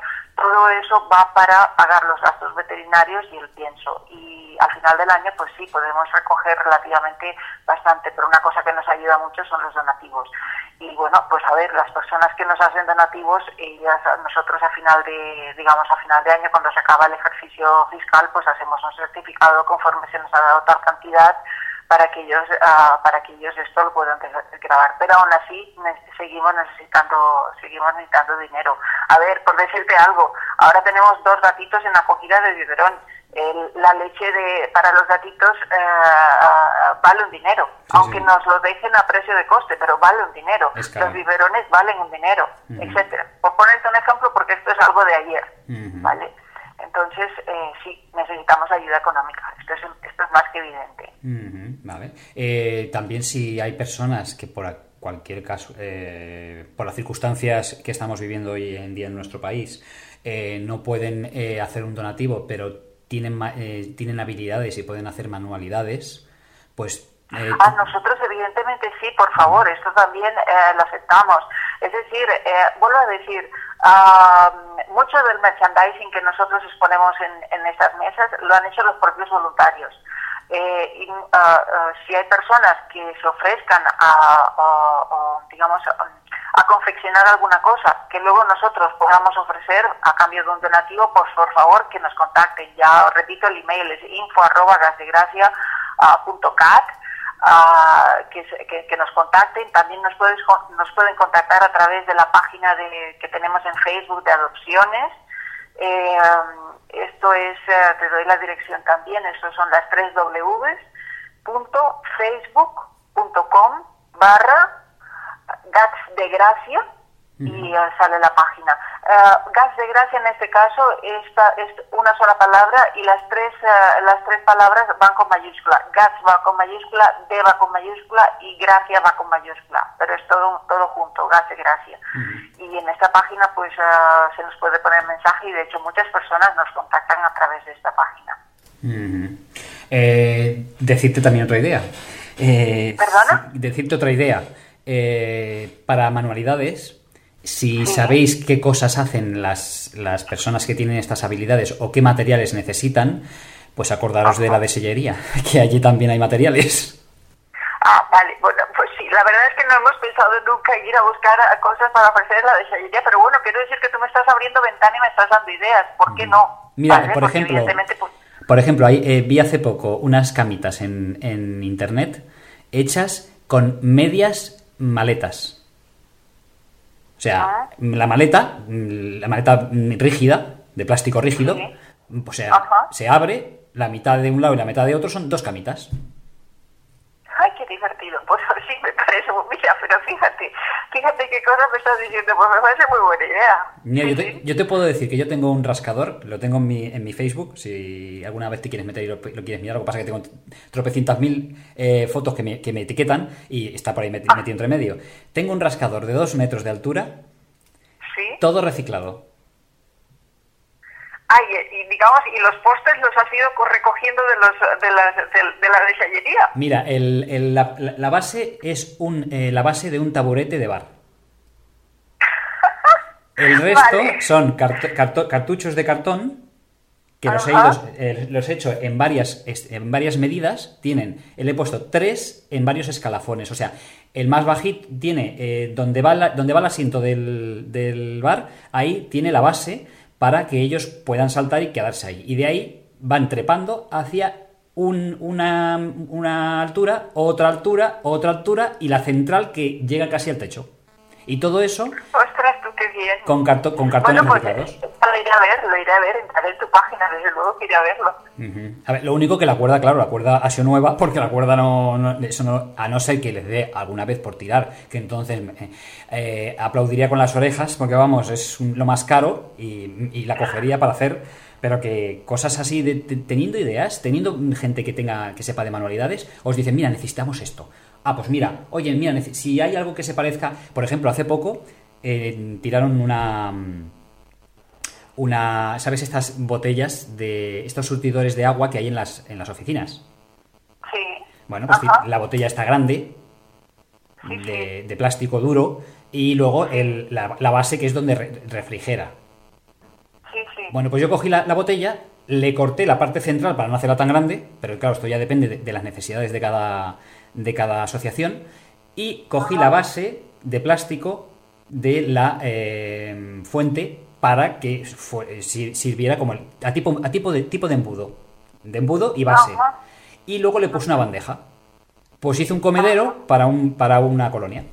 Speaker 2: todo eso va para pagar los gastos veterinarios y el pienso. Y al final del año, pues sí, podemos recoger relativamente bastante, pero una cosa que nos ayuda mucho son los donativos. Y bueno, pues a ver, las personas que nos hacen donativos, ellas, nosotros a final de, digamos, a final de año, cuando se acaba el ejercicio fiscal, pues hacemos un certificado conforme se nos ha dado tal cantidad, para que ellos uh, para que ellos esto lo puedan grabar, pero aún así ne- seguimos necesitando seguimos necesitando dinero. A ver, por decirte algo, ahora tenemos dos gatitos en acogida de biberón. El, la leche de para los gatitos uh, uh, vale un dinero, sí, aunque sí. nos lo dejen a precio de coste, pero vale un dinero. Los biberones valen un dinero, uh-huh. etcétera. Por ponerte un ejemplo, porque esto es algo de ayer, uh-huh. ¿vale? Entonces, eh, sí, necesitamos ayuda económica. Esto es, esto es más que evidente.
Speaker 1: Uh-huh, vale. Eh, también si hay personas que por cualquier caso, eh, por las circunstancias que estamos viviendo hoy en día en nuestro país, eh, no pueden eh, hacer un donativo, pero tienen, eh, tienen habilidades y pueden hacer manualidades, pues...
Speaker 2: Eh, ah, nosotros evidentemente sí, por favor, esto también eh, lo aceptamos. Es decir, eh, vuelvo a decir, uh, mucho del merchandising que nosotros exponemos en, en estas mesas lo han hecho los propios voluntarios. Eh, y, uh, uh, si hay personas que se ofrezcan a, a, a digamos, a, a confeccionar alguna cosa que luego nosotros podamos ofrecer a cambio de un donativo, pues por favor que nos contacten. Ya repito, el email es info arroba gasdegracia punto cat. Uh, que, que, que nos contacten. También nos, puedes, nos pueden contactar a través de la página de, que tenemos en Facebook de adopciones. Eh, esto es, uh, te doy la dirección también, estos son las tres w punto facebook punto com barra Gats de Gracia y uh, sale la página. Uh, Gats de Gracia en este caso esta es una sola palabra y las tres uh, las tres palabras van con mayúscula. Gats va con mayúscula, De va con mayúscula y Gracia va con mayúscula, pero es todo todo junto, Gats de Gracia. Uh-huh. Y en esta página pues uh, se nos puede poner mensaje y de hecho muchas personas nos contactan a través de esta página.
Speaker 1: Uh-huh. Eh, decirte también otra idea. Eh,
Speaker 2: ¿Perdona?
Speaker 1: Decirte otra idea. Eh, para manualidades, si sabéis qué cosas hacen las, las personas que tienen estas habilidades o qué materiales necesitan, pues acordaros de la de sillería, que allí también hay materiales.
Speaker 2: Ah, vale, bueno, pues sí, la verdad es que no hemos pensado nunca ir a buscar cosas para ofrecer la de sillería, pero bueno, quiero decir que tú me estás abriendo ventana y me estás dando ideas, ¿por qué no?
Speaker 1: Mira,
Speaker 2: ¿vale?
Speaker 1: por
Speaker 2: Porque
Speaker 1: ejemplo,
Speaker 2: pues...
Speaker 1: por ejemplo, ahí, eh, vi hace poco unas camitas en, en internet hechas con medias maletas. O sea, ¿ah? la maleta, la maleta rígida, de plástico rígido, sí. O sea, ajá, se abre, la mitad de un lado y la mitad de otro son dos camitas.
Speaker 2: Ay, qué divertido. Pues sí, me parece muy... Mira, pero fíjate, fíjate qué cosa me estás diciendo, pues me parece muy buena idea.
Speaker 1: Mira,
Speaker 2: sí,
Speaker 1: yo, te,
Speaker 2: sí.
Speaker 1: yo te puedo decir que yo tengo un rascador, lo tengo en mi, en mi Facebook, si alguna vez te quieres meter y lo, lo quieres mirar, lo que pasa es que tengo tropecientas mil eh, fotos que me, que me etiquetan y está por ahí metido, ah. metido entre medio. Tengo un rascador de dos metros de altura,
Speaker 2: ¿sí?
Speaker 1: Todo reciclado.
Speaker 2: Ah, y, y digamos, y los postes los has ido recogiendo de los de, las, de, de la detallería.
Speaker 1: Mira, el, el, la, la base es un eh, la base de un taburete de bar. El resto vale. son cart, cart, cartuchos de cartón que los he, ido, eh, los he hecho en varias en varias medidas. Tienen, le he puesto tres en varios escalafones. O sea, el más bajito tiene eh, donde va la, donde va el asiento del, del bar, ahí tiene la base para que ellos puedan saltar y quedarse ahí. Y de ahí van trepando hacia un, una, una altura, otra altura, otra altura y la central que llega casi al techo. Y todo eso...
Speaker 2: ¡Ostras, tú qué bien!
Speaker 1: Con, carto, con cartones
Speaker 2: bueno, pues,
Speaker 1: reciclados.
Speaker 2: Lo iré a ver, lo iré a ver, entraré en tu página, desde luego que iré a verlo.
Speaker 1: Uh-huh. A ver, lo único que la cuerda, claro, la cuerda ha sido nueva, porque la cuerda no, no, eso no, a no ser que les dé alguna vez por tirar, que entonces eh, eh, aplaudiría con las orejas, porque vamos, es un, lo más caro y, y la cogería para hacer, pero que cosas así, de, de, teniendo ideas, teniendo gente que tenga que sepa de manualidades, os dicen, mira, necesitamos esto. Ah, pues mira, oye, mira, si hay algo que se parezca, por ejemplo, hace poco eh, tiraron una... una, ¿sabes? Estas botellas de estos surtidores de agua que hay en las en las oficinas.
Speaker 2: Sí.
Speaker 1: Bueno, pues Ajá. la botella está grande,
Speaker 2: sí,
Speaker 1: de,
Speaker 2: sí.
Speaker 1: de plástico duro, y luego el, la, la base que es donde re, refrigera.
Speaker 2: sí, sí.
Speaker 1: Bueno, pues yo cogí la, la botella, le corté la parte central para no hacerla tan grande, pero claro, esto ya depende de, de las necesidades de cada, de cada asociación, y cogí la base de plástico de la eh, fuente para que fue, sirviera como el, a, tipo, a tipo, de, tipo de embudo, de embudo y base.
Speaker 2: Ajá.
Speaker 1: Y luego le puse una bandeja. Pues hice un comedero para, un, para una colonia.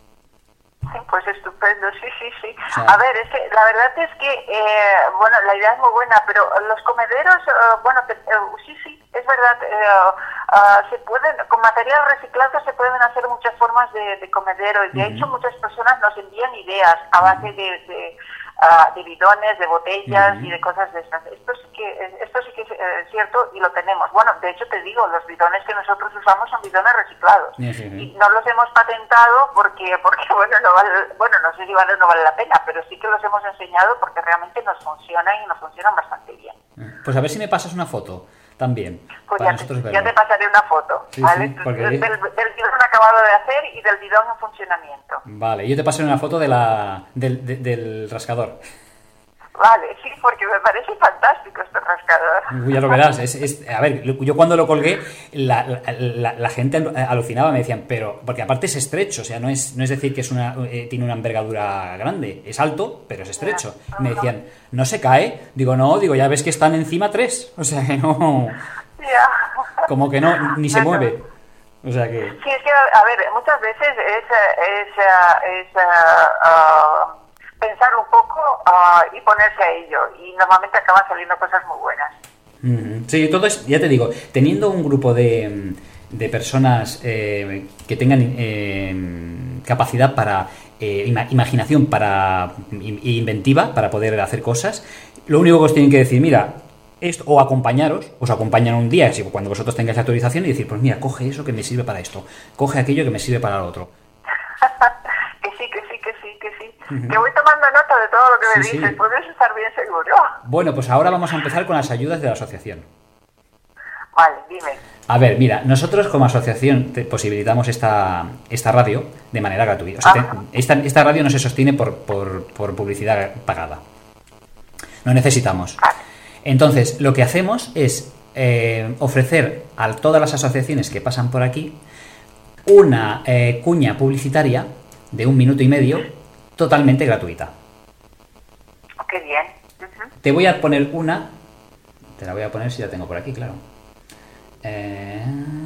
Speaker 2: Pues estupendo, sí, sí, sí.
Speaker 1: O sea,
Speaker 2: a ver, es que la verdad es que, eh, bueno, la idea es muy buena, pero los comederos, uh, bueno, que, uh, sí, sí, es verdad, uh, uh, se pueden, con material reciclado se pueden hacer muchas formas de, de comedero, y de uh-huh. hecho muchas personas nos envían ideas a base de, de, uh, de bidones, de botellas uh-huh. y de cosas de esas. Esto sí que, esto sí que es eh, cierto y lo tenemos. Bueno, de hecho te digo, los bidones que nosotros usamos son bidones reciclados. Uh-huh. Y no los hemos patentado porque, porque bueno, no vale, bueno, no sé si vale o no vale la pena, pero sí que los hemos enseñado porque realmente nos funcionan y nos funcionan bastante bien.
Speaker 1: Pues a ver si me pasas una foto también.
Speaker 2: Pues
Speaker 1: para
Speaker 2: ya,
Speaker 1: nosotros
Speaker 2: te, ya te pasaré una foto,
Speaker 1: sí,
Speaker 2: ¿vale?
Speaker 1: Sí, porque...
Speaker 2: del, del, del bidón acabado de hacer y del bidón en funcionamiento.
Speaker 1: Vale, yo te pasaré una foto de la, del, de, del rascador.
Speaker 2: Vale, sí, porque me parece fantástico este rascador.
Speaker 1: Ya lo verás. Es, es, a ver, yo cuando lo colgué, la, la, la, la gente alucinaba, me decían, pero, porque aparte es estrecho, o sea, no es, no es decir que es una, eh, tiene una envergadura grande, es alto, pero es estrecho. Me decían, ¿no se cae? Digo, no, digo, ya ves que están encima tres, o sea que no,
Speaker 2: ya.
Speaker 1: Como que no, ni se mueve. O sea que...
Speaker 2: Sí, es que, a ver, muchas veces es, es, es, es uh, uh, pensar un poco uh, y ponerse a ello, y normalmente acaban saliendo cosas muy buenas.
Speaker 1: Mm-hmm. Sí, todo es, ya te digo, teniendo un grupo de, de personas eh, que tengan eh, capacidad para, eh, ima- imaginación para e inventiva para poder hacer cosas, lo único que os tienen que decir, mira, esto, o acompañaros, os acompañan un día, cuando vosotros tengáis la autorización, y decir, pues mira, coge eso que me sirve para esto, coge aquello que me sirve para lo otro.
Speaker 2: Que sí, que sí, que sí, que sí. Uh-huh. Que voy tomando nota de todo lo que me sí, dices, sí. Puedes estar bien seguro.
Speaker 1: Bueno, pues ahora vamos a empezar con las ayudas de la asociación.
Speaker 2: Vale, dime.
Speaker 1: A ver, mira, nosotros como asociación te posibilitamos esta, esta radio de manera gratuita. O sea, te, esta, esta radio no se sostiene por, por, por publicidad pagada. No necesitamos. Vale. Entonces, lo que hacemos es eh, ofrecer a todas las asociaciones que pasan por aquí una eh, cuña publicitaria de un minuto y medio totalmente gratuita.
Speaker 2: ¡Qué bien! Uh-huh.
Speaker 1: Te voy a poner una, te la voy a poner si la tengo por aquí, claro. Eh,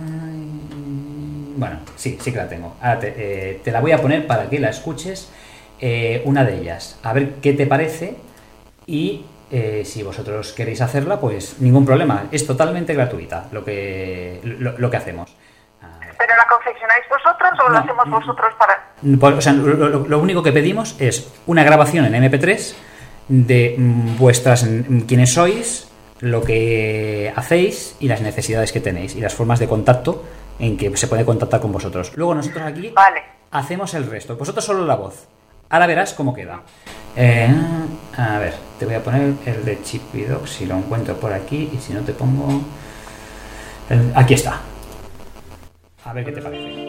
Speaker 1: bueno, sí, sí que la tengo. Ahora te, eh, te la voy a poner para que la escuches, eh, una de ellas. A ver qué te parece y... Eh, si vosotros queréis hacerla, pues ningún problema. Es totalmente gratuita lo que lo, lo que hacemos.
Speaker 2: ¿Pero la confeccionáis vosotros o no, lo hacemos vosotros para...?
Speaker 1: Por, o sea, lo, lo, lo único que pedimos es una grabación en eme pe tres de mm, vuestras, mm, quiénes sois, lo que hacéis y las necesidades que tenéis y las formas de contacto en que se puede contactar con vosotros. Luego nosotros aquí
Speaker 2: vale.
Speaker 1: hacemos el resto. Vosotros solo la voz. Ahora verás cómo queda. Eh, a ver, te voy a poner el de Chipidog si lo encuentro por aquí, y si no te pongo el, aquí está. A ver qué te parece.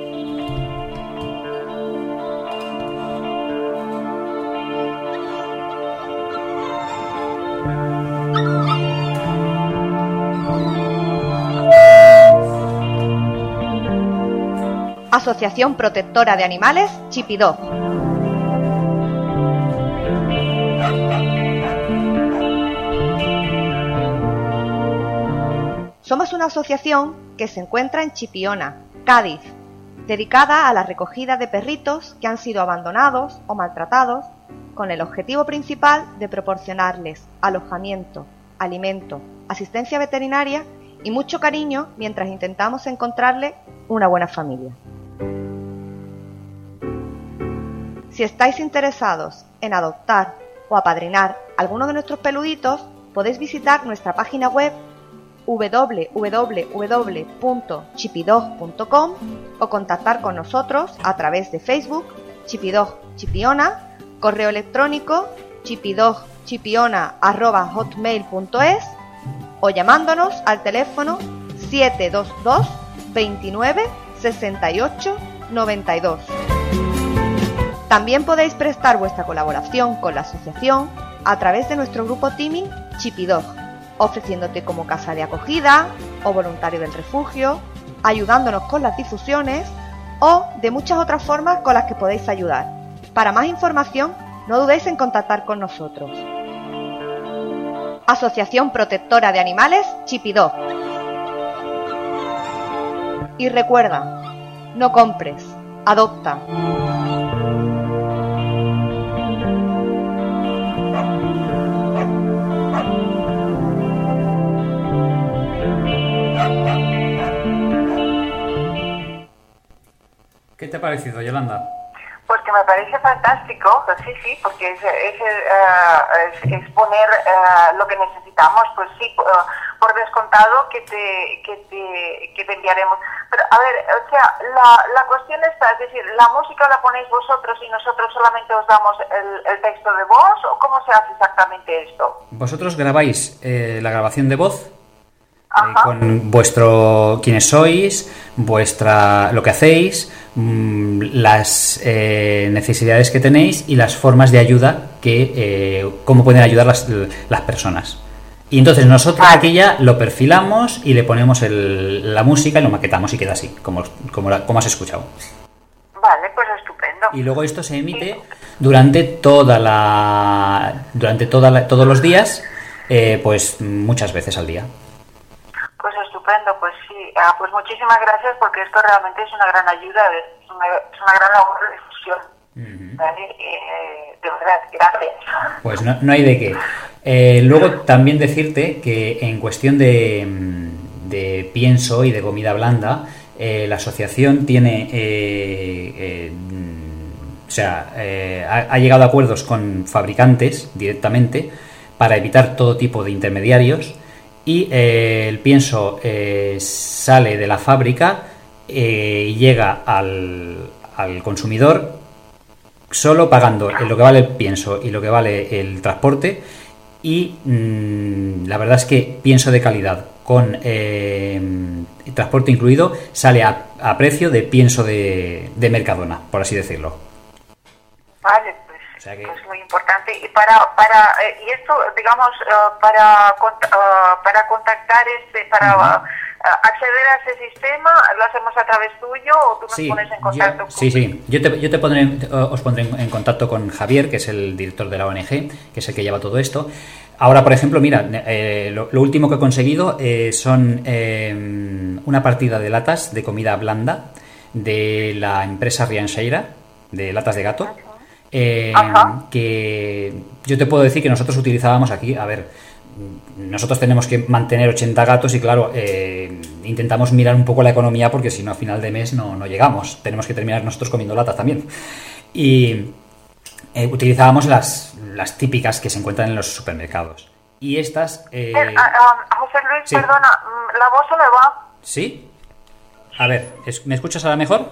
Speaker 3: Asociación Protectora de Animales Chipidog. Somos una asociación que se encuentra en Chipiona, Cádiz, dedicada a la recogida de perritos que han sido abandonados o maltratados, con el objetivo principal de proporcionarles alojamiento, alimento, asistencia veterinaria y mucho cariño mientras intentamos encontrarle una buena familia. Si estáis interesados en adoptar o apadrinar alguno de nuestros peluditos, podéis visitar nuestra página web doble u doble u doble u punto chipidog punto com o contactar con nosotros a través de Facebook, Chipidog Chipiona, correo electrónico chipidogchipiona arroba hotmail punto es o llamándonos al teléfono siete dos dos, veintinueve, sesenta y ocho, noventa y dos. También podéis prestar vuestra colaboración con la asociación a través de nuestro grupo Teaming Chipidog, ofreciéndote como casa de acogida o voluntario del refugio, ayudándonos con las difusiones o de muchas otras formas con las que podéis ayudar. Para más información, no dudéis en contactar con nosotros. Asociación Protectora de Animales Chipidog. Y recuerda, no compres, adopta.
Speaker 1: ¿Qué te ha parecido, Yolanda?
Speaker 2: Pues que me parece fantástico, pues sí, sí, porque es, es, uh, es, es poner uh, lo que necesitamos, pues sí, uh, por descontado que te, que te que te enviaremos. Pero a ver, o sea, la, la cuestión está, es decir, ¿la música la ponéis vosotros y nosotros solamente os damos el, el texto de voz o cómo se hace exactamente esto?
Speaker 1: Vosotros grabáis eh, la grabación de voz
Speaker 2: Ajá.
Speaker 1: eh, con vuestro quiénes sois, vuestra lo que hacéis, mmm, las eh, necesidades que tenéis y las formas de ayuda que eh, cómo pueden ayudar las, las personas. Y entonces nosotros aquí ya lo perfilamos y le ponemos el, la música y lo maquetamos y queda así, como, como, la, como has escuchado.
Speaker 2: Vale, pues estupendo.
Speaker 1: Y luego esto se emite durante toda la durante toda la, todos los días, eh, pues muchas veces al día.
Speaker 2: Pues estupendo, pues sí. Ah, pues muchísimas gracias porque esto realmente es una gran ayuda, es una, es una gran labor de difusión. Uh-huh. ¿Vale? Eh, de verdad, gracias.
Speaker 1: Pues no, no hay de qué. Eh, luego también decirte que en cuestión de, de pienso y de comida blanda, eh, la asociación tiene, eh, eh, o sea, eh, ha, ha llegado a acuerdos con fabricantes directamente para evitar todo tipo de intermediarios y eh, el pienso eh, sale de la fábrica eh, y llega al, al consumidor solo pagando lo que vale el pienso y lo que vale el transporte. Y mmm, la verdad es que pienso de calidad con eh, transporte incluido sale a, a precio de pienso de, de Mercadona, por así decirlo.
Speaker 2: Vale, pues,
Speaker 1: o sea que...
Speaker 2: pues muy importante. Y para para eh, y esto, digamos, uh, para uh, para contactar este, para uh-huh. uh, acceder a ese sistema, ¿lo hacemos a través tuyo o tú nos
Speaker 1: sí,
Speaker 2: pones en contacto?
Speaker 1: Yo,
Speaker 2: con
Speaker 1: sí, sí. Yo te, yo te pondré, os pondré en contacto con Javier, que es el director de la O N G, que es el que lleva todo esto. Ahora, por ejemplo, mira, eh, lo, lo último que he conseguido eh, son eh, una partida de latas de comida blanda de la empresa Rianxeira, de latas de gato, eh, que yo te puedo decir que nosotros utilizábamos aquí, a ver, nosotros tenemos que mantener ochenta gatos y claro, eh, intentamos mirar un poco la economía porque si no a final de mes no, no llegamos, tenemos que terminar nosotros comiendo latas también. Y... Eh, utilizábamos las, las típicas que se encuentran en los supermercados. Y estas... Eh...
Speaker 2: Eh, uh, José Luis, sí. Perdona, la voz se me va.
Speaker 1: ¿Sí? A ver, ¿me escuchas ahora mejor?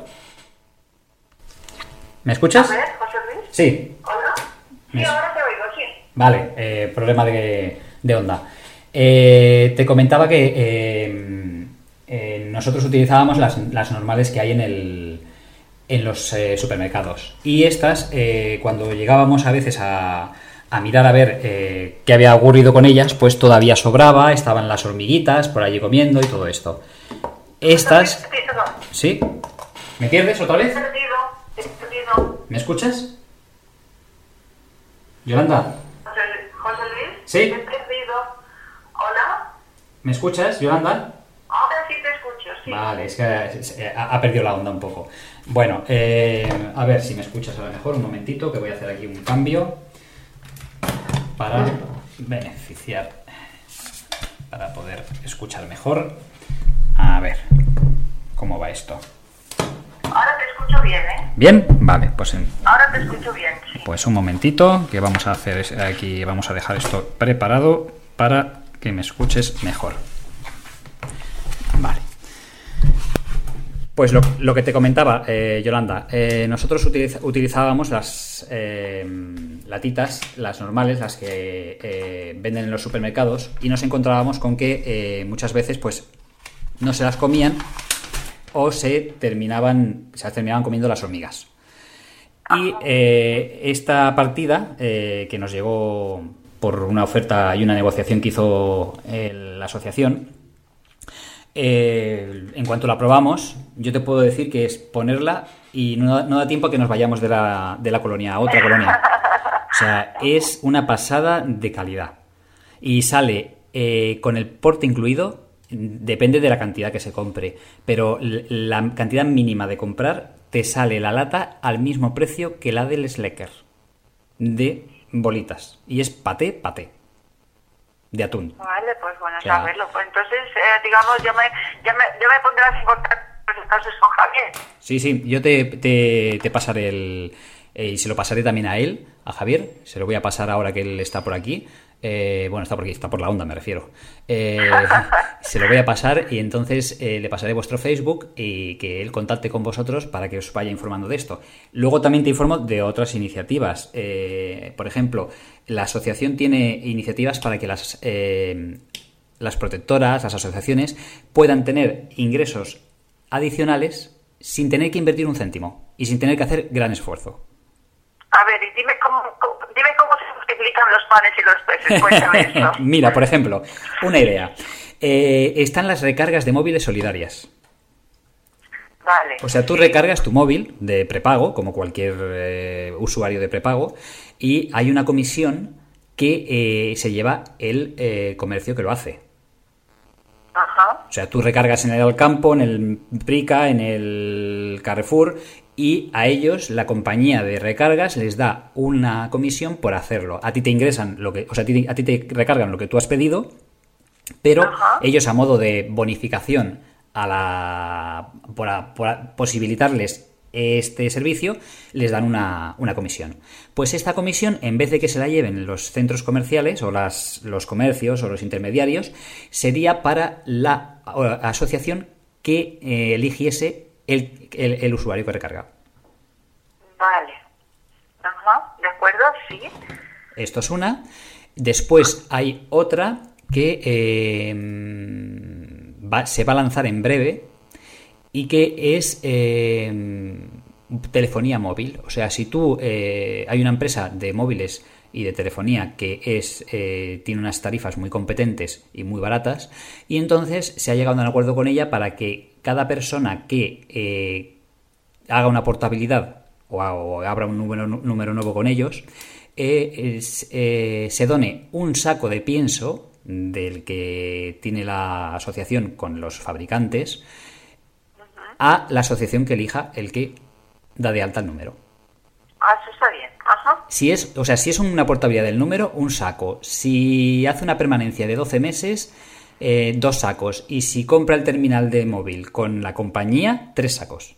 Speaker 1: ¿Me escuchas?
Speaker 2: A ver, José Luis.
Speaker 1: Sí.
Speaker 2: ¿Hola? Sí,
Speaker 1: ¿Me...
Speaker 2: ahora te oigo, sí.
Speaker 1: Vale, eh, problema de, de onda. Eh, te comentaba que eh, eh, nosotros utilizábamos las, las normales que hay en el... en los eh, supermercados y estas eh, cuando llegábamos a veces a, a mirar a ver eh, qué había ocurrido con ellas, pues todavía sobraba, estaban las hormiguitas por allí comiendo y todo esto. Estas... ¿Sí? ¿Me pierdes otra vez? ¿Me escuchas? ¿Yolanda?
Speaker 2: José Luis.
Speaker 1: ¿Sí?
Speaker 2: He perdido. ¿Hola?
Speaker 1: ¿Me escuchas, Yolanda?
Speaker 2: Ahora sí te escucho, sí.
Speaker 1: Vale, es que ha perdido la onda un poco. Bueno, eh, a ver si me escuchas a lo mejor, un momentito, que voy a hacer aquí un cambio para beneficiar, para poder escuchar mejor. A ver, ¿cómo va esto?
Speaker 2: Ahora te escucho bien, ¿eh?
Speaker 1: ¿Bien? Vale, pues... En,
Speaker 2: Ahora te escucho bien, sí.
Speaker 1: Pues un momentito, que vamos a hacer aquí, vamos a dejar esto preparado para que me escuches mejor. Vale. Pues lo, lo que te comentaba, eh, Yolanda, eh, nosotros utiliz, utilizábamos las eh, latitas, las normales, las que eh, venden en los supermercados, y nos encontrábamos con que eh, muchas veces pues no se las comían o se terminaban, se terminaban comiendo las hormigas. Y eh, esta partida eh, que nos llegó por una oferta y una negociación que hizo eh, la asociación. Eh, en cuanto la probamos, yo te puedo decir que es ponerla y no, no da tiempo a que nos vayamos de la, de la colonia a otra colonia. O sea, es una pasada de calidad. Y sale eh, con el porte incluido, depende de la cantidad que se compre, pero la cantidad mínima de comprar te sale la lata al mismo precio que la del Slecker de bolitas. Y es paté, paté. De atún.
Speaker 2: Vale, pues bueno,
Speaker 1: o sea,
Speaker 2: saberlo. Pues entonces, eh, digamos, ya me, ya, me, ya me pondrás en contacto entonces con Javier.
Speaker 1: Sí, sí, yo te, te, te pasaré el... Eh, y se lo pasaré también a él, a Javier. Se lo voy a pasar ahora que él está por aquí. Eh, bueno, está por aquí, está por la onda, me refiero. Eh, se lo voy a pasar y entonces eh, le pasaré vuestro Facebook y que él contacte con vosotros para que os vaya informando de esto. Luego también te informo de otras iniciativas. Eh, por ejemplo, la asociación tiene iniciativas para que las, eh, las protectoras, las asociaciones, puedan tener ingresos adicionales sin tener que invertir un céntimo y sin tener que hacer gran esfuerzo.
Speaker 2: A ver, y dime cómo, cómo, dime cómo se multiplican los panes y los peces. Cuéntame esto.
Speaker 1: Mira, por ejemplo, una idea. Eh, están las recargas de móviles solidarias.
Speaker 2: Vale.
Speaker 1: O sea, tú recargas tu móvil de prepago, como cualquier eh, usuario de prepago, y hay una comisión que eh, se lleva el eh, comercio que lo hace.
Speaker 2: Ajá.
Speaker 1: O sea, tú recargas en el Alcampo, en el Prica, en el Carrefour, y a ellos la compañía de recargas les da una comisión por hacerlo. A ti te ingresan lo que, o sea, a ti, a ti te recargan lo que tú has pedido, pero
Speaker 2: Ajá.
Speaker 1: ellos, a modo de bonificación a la por, a, por posibilitarles este servicio, les dan una, una comisión. Pues esta comisión, en vez de que se la lleven los centros comerciales o las, los comercios o los intermediarios, sería para la asociación que eh, eligiese el, el, el usuario que recarga.
Speaker 2: Vale. Ajá, de acuerdo, sí.
Speaker 1: Esto es una. Después hay otra que eh, va, se va a lanzar en breve y que es eh, telefonía móvil. O sea, si tú eh, hay una empresa de móviles y de telefonía que es eh, tiene unas tarifas muy competentes y muy baratas, y entonces se ha llegado a un acuerdo con ella para que cada persona que eh, haga una portabilidad o, o abra un número, número nuevo con ellos, eh, es, eh, se done un saco de pienso del que tiene la asociación con los fabricantes a la asociación que elija el que da de alta el número.
Speaker 2: Ah, eso está bien. Ajá.
Speaker 1: Si es, o sea, si es una portabilidad del número, un saco. Si hace una permanencia de doce meses, eh, dos sacos. Y si compra el terminal de móvil con la compañía, tres sacos.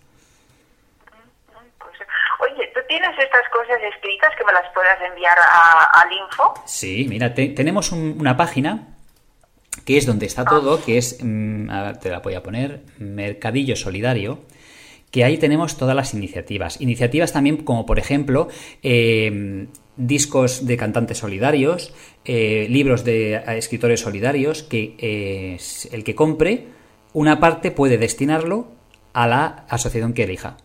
Speaker 2: Pues, oye, ¿tú tienes estas cosas escritas que me las puedas enviar a, al info?
Speaker 1: Sí, mira, te, tenemos un, una página que es donde está todo, que es, mmm, a ver, te la voy a poner, Mercadillo Solidario, que ahí tenemos todas las iniciativas. Iniciativas también como, por ejemplo, eh, discos de cantantes solidarios, eh, libros de escritores solidarios, que eh, el que compre, una parte puede destinarlo a la asociación que elija.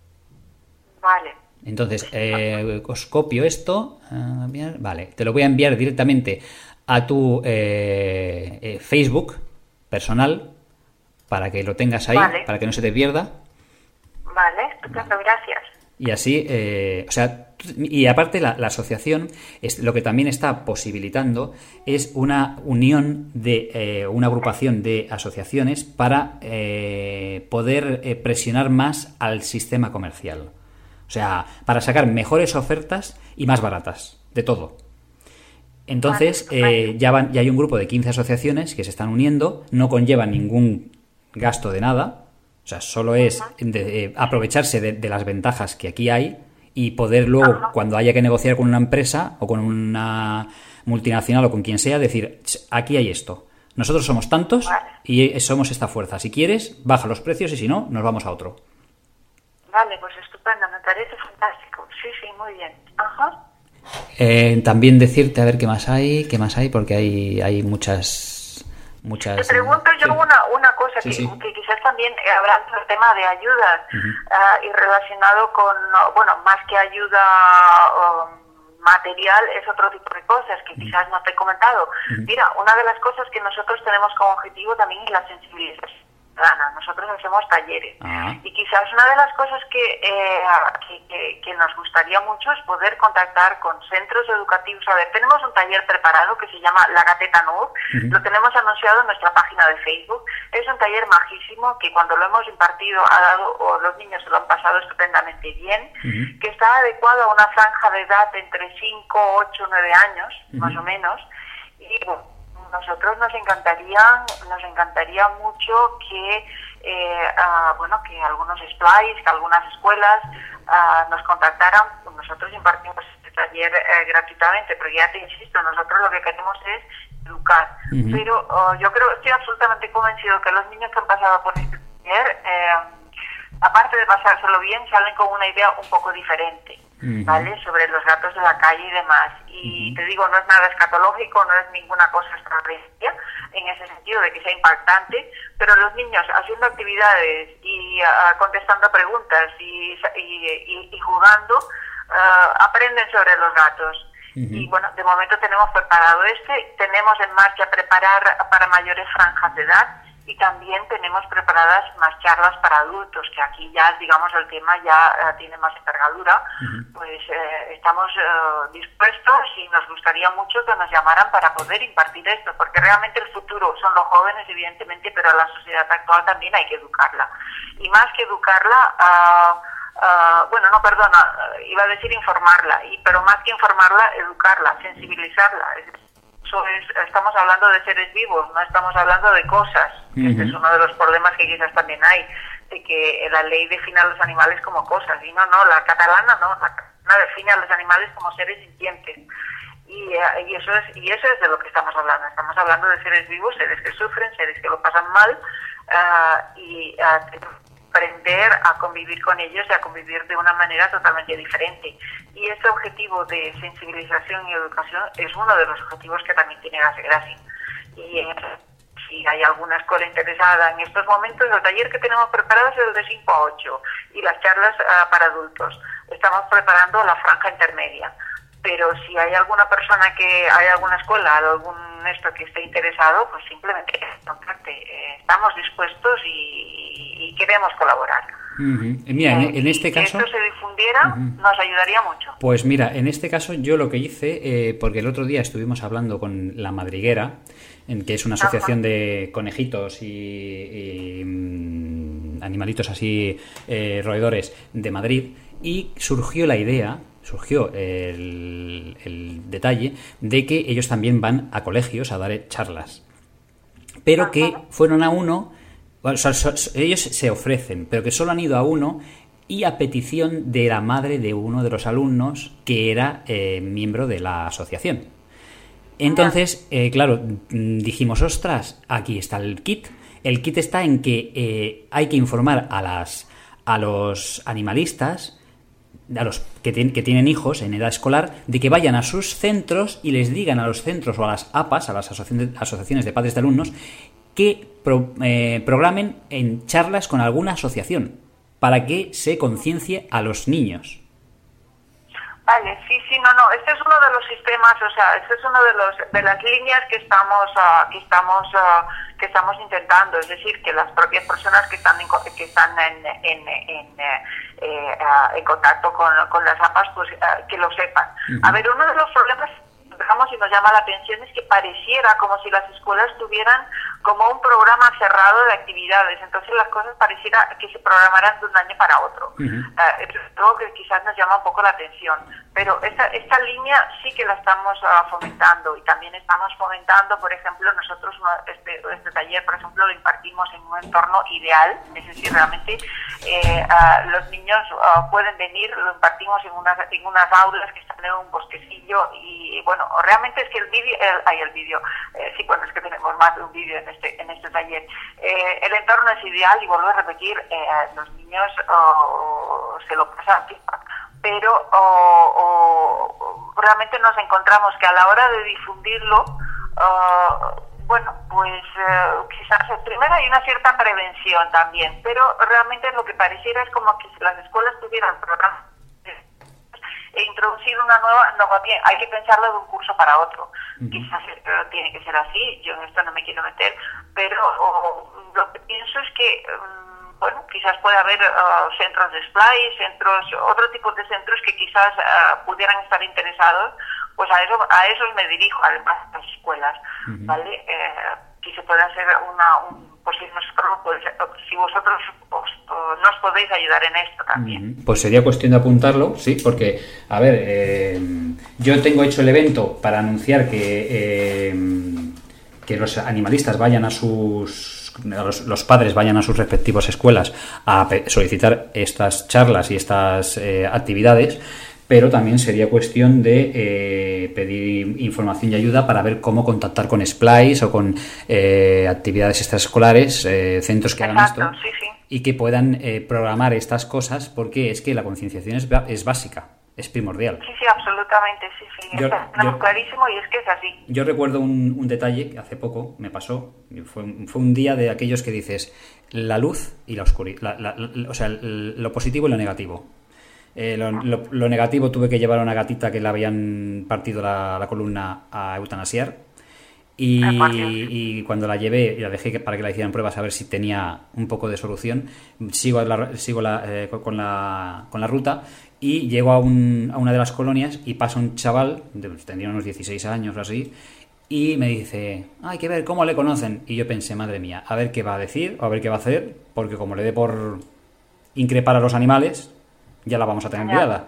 Speaker 2: Vale.
Speaker 1: Entonces, eh, os copio esto. Uh, bien, vale, te lo voy a enviar directamente a tu eh, eh, Facebook personal para que lo tengas ahí,
Speaker 2: vale.
Speaker 1: Para que no se te pierda.
Speaker 2: Vale, estupendo, gracias.
Speaker 1: Y así, eh, o sea, y aparte la, la asociación es, lo que también está posibilitando es una unión de eh, una agrupación de asociaciones para eh, poder eh, presionar más al sistema comercial. O sea, para sacar mejores ofertas y más baratas, de todo. Entonces, eh, ya, van, ya hay un grupo de quince asociaciones que se están uniendo, no conlleva ningún gasto de nada. O sea, solo es de, eh, aprovecharse de, de las ventajas que aquí hay y poder luego, Ajá. cuando haya que negociar con una empresa o con una multinacional o con quien sea, decir, aquí hay esto. Nosotros somos tantos vale. y somos esta fuerza. Si quieres, baja los precios y si no, nos vamos a otro.
Speaker 2: Vale, pues estupendo, me parece fantástico. Sí, sí, muy bien. Ajá.
Speaker 1: Eh, también decirte, a ver qué más hay, qué más hay, porque hay, hay muchas... Muchas,
Speaker 2: Te pregunto yo
Speaker 1: sí.
Speaker 2: una, una cosa
Speaker 1: sí,
Speaker 2: que,
Speaker 1: sí.
Speaker 2: que quizás también eh, hablando del tema de ayudas uh-huh. uh, y relacionado con, bueno, más que ayuda um, material es otro tipo de cosas que quizás no te he comentado. Mira, una de las cosas que nosotros tenemos como objetivo también es la sensibilización. Nosotros hacemos talleres ah. y quizás una de las cosas que, eh, que, que, que nos gustaría mucho es poder contactar con centros educativos. A ver, tenemos un taller preparado que se llama La Gateta Nud, uh-huh. lo tenemos anunciado en nuestra página de Facebook. Es un taller majísimo que cuando lo hemos impartido ha dado, o los niños se lo han pasado estupendamente bien, uh-huh. que está adecuado a una franja de edad entre cinco, ocho, nueve años, uh-huh. más o menos, y bueno, nosotros nos encantaría, nos encantaría mucho que, eh, uh, bueno, que algunos splice, que algunas escuelas uh, nos contactaran. Nosotros impartimos este taller eh, gratuitamente, pero ya te insisto, nosotros lo que queremos es educar. Uh-huh. Pero uh, yo creo, estoy absolutamente convencido que los niños que han pasado por este taller, eh, aparte de pasárselo bien, salen con una idea un poco diferente. Uh-huh. ¿Vale? Sobre los gatos de la calle y demás. Y uh-huh. te digo, no es nada escatológico, no es ninguna cosa extraordinaria en ese sentido de que sea impactante, pero los niños haciendo actividades y uh, contestando preguntas y, y, y, y jugando, uh, aprenden sobre los gatos. Uh-huh. Y bueno, de momento tenemos preparado este, tenemos en marcha preparar para mayores franjas de edad. Y también tenemos preparadas más charlas para adultos, que aquí ya, digamos, el tema ya uh, tiene más envergadura. Uh-huh. Pues eh, estamos uh, dispuestos y nos gustaría mucho que nos llamaran para poder impartir esto, porque realmente el futuro son los jóvenes, evidentemente, pero a la sociedad actual también hay que educarla. Y más que educarla, uh, uh, bueno, no, perdona, iba a decir informarla, y pero más que informarla, educarla, sensibilizarla. Es decir, Es, estamos hablando de seres vivos, no estamos hablando de cosas. Uh-huh. Este es uno de los problemas que quizás también hay, de que la ley define a los animales como cosas, y no, no, la catalana no, la catalana define a los animales como seres sintientes. Y, uh, y eso es y eso es de lo que estamos hablando. Estamos hablando de seres vivos, seres que sufren, seres que lo pasan mal, uh, y uh, aprender a convivir con ellos y a convivir de una manera totalmente diferente. Y ese objetivo de sensibilización y educación es uno de los objetivos que también tiene Gracia. Y eh, si hay alguna escuela interesada en estos momentos, el taller que tenemos preparado es el de cinco a ocho y las charlas uh, para adultos. Estamos preparando la franja intermedia. Pero si hay alguna persona que, hay alguna escuela, algún esto que esté interesado, pues simplemente contacte. Eh, estamos dispuestos y, y queremos colaborar.
Speaker 1: Uh-huh. Mira, en, en este
Speaker 2: y
Speaker 1: caso...
Speaker 2: que esto se difundiera, uh-huh. nos ayudaría mucho.
Speaker 1: Pues mira, en este caso yo lo que hice, eh, porque el otro día estuvimos hablando con La Madriguera, en que es una asociación uh-huh. de conejitos y, y mm, animalitos así, eh, roedores de Madrid, y surgió la idea... surgió el, el detalle de que ellos también van a colegios a dar charlas, pero que fueron a uno, bueno, so, so, so, ellos se ofrecen, pero que solo han ido a uno y a petición de la madre de uno de los alumnos que era eh, miembro de la asociación. Entonces, eh, claro, dijimos, ostras, aquí está el kit. El kit está en que eh, hay que informar a las a los animalistas, a los que, ten, que tienen hijos en edad escolar, de que vayan a sus centros y les digan a los centros o a las A P As, a las asociaciones de padres de alumnos, que pro, eh, programen en charlas con alguna asociación para que se conciencie a los niños.
Speaker 2: Vale, sí, sí, no, no, este es uno de los sistemas, o sea, este es uno de los de las líneas que estamos uh, que estamos uh, que estamos intentando, es decir, que las propias personas que están en, que están en en, en, eh, eh, uh, en contacto con, con las A P As, pues uh, que lo sepan. Uh-huh. A ver, uno de los problemas y nos llama la atención es que pareciera como si las escuelas tuvieran como un programa cerrado de actividades, entonces las cosas pareciera que se programaran de un año para otro. Uh-huh. Uh, es algo que quizás nos llama un poco la atención, pero esta, esta línea sí que la estamos uh, fomentando, y también estamos fomentando, por ejemplo, nosotros este, este taller, por ejemplo, lo impartimos en un entorno ideal, es decir, realmente eh, uh, los niños uh, pueden venir, lo impartimos en unas, en unas aulas que están en un bosquecillo, y bueno, realmente es que el vídeo, hay el vídeo, eh, sí, bueno, es que tenemos más de un vídeo en este en este taller. Eh, el entorno es ideal, y vuelvo a repetir, eh, los niños oh, se lo pasan pipa, pero oh, oh, realmente nos encontramos que a la hora de difundirlo, oh, bueno, pues eh, quizás primero hay una cierta prevención también, pero realmente lo que pareciera es como que si las escuelas tuvieran programas e introducir una nueva, no va bien, hay que pensarlo de un curso para otro. Uh-huh. Quizás uh, tiene que ser así, yo en esto no me quiero meter, pero uh, lo que pienso es que, um, bueno, quizás puede haber uh, centros de splice, centros, otro tipo de centros que quizás uh, pudieran estar interesados, pues a eso a esos me dirijo, además de las escuelas, uh-huh. ¿vale? Eh, que se puede hacer una, un, pues si nosotros, pues, si vosotros os, nos podéis ayudar en esto también.
Speaker 1: Pues sería cuestión de apuntarlo, sí, porque, a ver, eh, yo tengo hecho el evento para anunciar que, eh, que los animalistas vayan a sus, los, los padres vayan a sus respectivas escuelas a solicitar estas charlas y estas eh, actividades, pero también sería cuestión de eh, pedir información y ayuda para ver cómo contactar con Splice o con eh, actividades extraescolares, eh, centros que hagan
Speaker 2: Exacto,
Speaker 1: esto
Speaker 2: sí, sí.
Speaker 1: y que puedan eh, programar estas cosas, porque es que la concienciación es, es básica, es primordial.
Speaker 2: Sí, sí, absolutamente, sí, sí,
Speaker 1: yo,
Speaker 2: está
Speaker 1: yo,
Speaker 2: clarísimo y es que es así.
Speaker 1: Yo recuerdo un, un detalle que hace poco me pasó, fue, fue un día de aquellos que dices la luz y la oscuridad, la, la, la, o sea, lo positivo y lo negativo. Eh, lo, lo, lo negativo, tuve que llevar a una gatita que le habían partido la, la columna a eutanasiar y, y cuando la llevé y la dejé para que la hicieran pruebas a ver si tenía un poco de solución, sigo, la, sigo la, eh, con, la, con la ruta y llego a, un, a una de las colonias y pasa un chaval, de, tendría unos dieciséis años o así, y me dice, hay que ver cómo le conocen, y yo pensé, madre mía, a ver qué va a decir o a ver qué va a hacer, porque como le dé por increpar a los animales, ya la vamos a tener liada.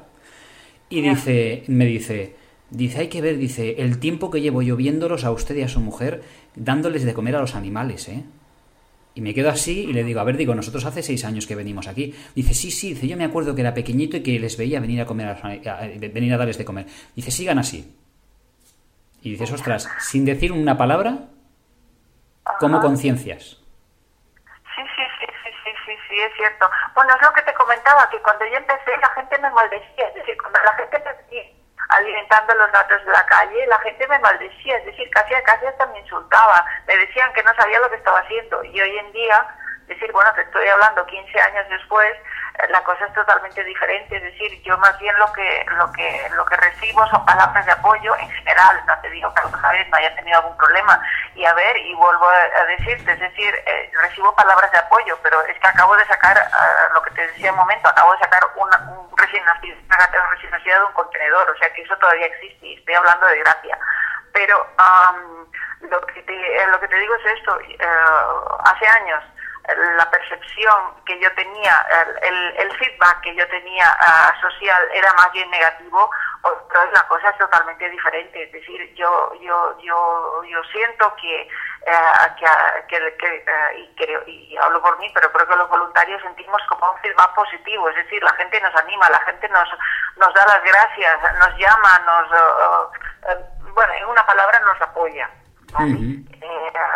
Speaker 1: Y dice, me dice, dice, hay que ver, dice, el tiempo que llevo yo viéndolos a usted y a su mujer, dándoles de comer a los animales, ¿eh? Y me quedo así y le digo, a ver, digo, nosotros hace seis años que venimos aquí. Dice, sí, sí, dice, yo me acuerdo que era pequeñito y que les veía venir a comer, a, a, a, venir a darles de comer. Dice, sigan así. Y dices, ostras, sin decir una palabra, ¿cómo conciencias?
Speaker 2: Sí, es cierto. Bueno, es lo que te comentaba, que cuando yo empecé la gente me maldecía, es decir, cuando la gente me venía alimentando los gatos de la calle, la gente me maldecía, es decir, casi, casi hasta me insultaba, me decían que no sabía lo que estaba haciendo, y hoy en día, decir, bueno, te estoy hablando quince años después, la cosa es totalmente diferente, es decir, yo más bien lo que lo que lo que recibo son palabras de apoyo en general, no te digo que alguna vez no haya tenido algún problema, y a ver, y vuelvo a decirte, es decir, eh, recibo palabras de apoyo, pero es que acabo de sacar, uh, lo que te decía un momento, acabo de sacar una, un recién nacido, una recién nacida de un contenedor, o sea que eso todavía existe, y estoy hablando de gracia, pero um, lo que te, eh, lo que te digo es esto, uh, hace años, la percepción que yo tenía, el, el, el feedback que yo tenía uh, social era más bien negativo, pero la cosa es totalmente diferente. Es decir, yo yo yo yo siento que uh, que, que, que uh, y creo y hablo por mí, pero creo que los voluntarios sentimos como un feedback positivo. Es decir, la gente nos anima, la gente nos nos da las gracias, nos llama, nos uh, uh, bueno, en una palabra nos apoya. ¿Vale? Uh-huh. eh,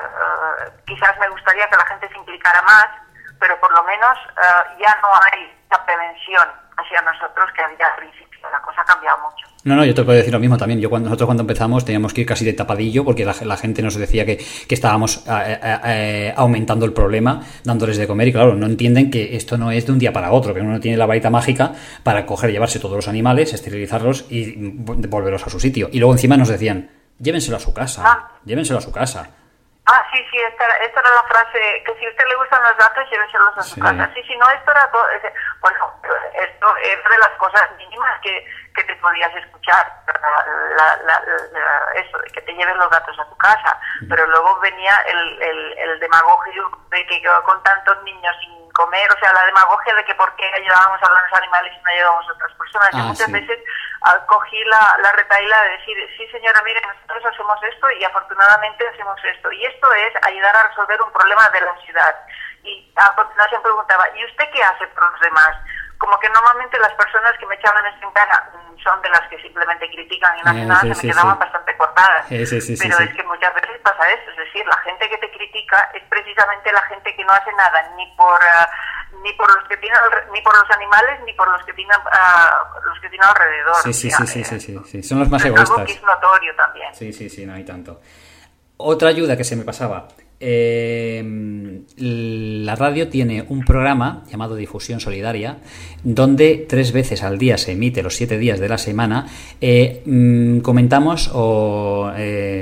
Speaker 2: uh, quizás me gustaría que la gente se implicara más, pero por lo menos uh, ya no hay esa prevención hacia nosotros que había al principio. La cosa ha cambiado mucho.
Speaker 1: No, no, yo te puedo decir lo mismo también. Yo cuando nosotros cuando empezamos teníamos que ir casi de tapadillo porque la, la gente nos decía que, que estábamos eh, eh, aumentando el problema, dándoles de comer, y claro, no entienden que esto no es de un día para otro, que uno no tiene la varita mágica para coger, llevarse todos los animales, esterilizarlos y volverlos a su sitio. Y luego encima nos decían, llévenselo a su casa, ah. llévenselo a su casa.
Speaker 2: Ah, sí, sí, esta, esta era la frase, que si a usted le gustan los gatos, llévenselos a su sí. casa. Sí, sí, no, esto era todo, bueno, esto es de las cosas mínimas que, que te podías escuchar, la, la, la, la, eso, de que te lleven los gatos a tu casa, mm. pero luego venía el, el, el demagogio de que con tantos niños sin comer, o sea, la demagogia de que por qué ayudábamos a los animales y no ayudábamos a otras personas. Ah, y muchas sí. veces cogí la, la retahíla de decir, sí señora, mire, nosotros hacemos esto y afortunadamente hacemos esto. Y esto es ayudar a resolver un problema de la ciudad. Y a continuación preguntaba, ¿y usted qué hace por los demás? Como que normalmente las personas que me echaban esto en cara son de las que simplemente critican y no hacen eh, nada, sí, se sí, me quedaban sí. bastante cortadas. Eh, sí, sí, Pero sí, es sí. que muchas veces pasa eso, es decir, la gente que te critica es precisamente la gente que no hace nada ni por uh, ni por los que tienen ni por los animales ni por los que tienen uh, los que tienen alrededor.
Speaker 1: Sí, sí, sí, sí, sí, sí, sí, son los más egoístas.
Speaker 2: Es algo que es notorio también.
Speaker 1: Sí, sí, sí, no hay tanto. Otra ayuda que se me pasaba, eh, la radio tiene un programa llamado Difusión Solidaria, donde tres veces al día se emite, los siete días de la semana, eh, mmm, comentamos o eh,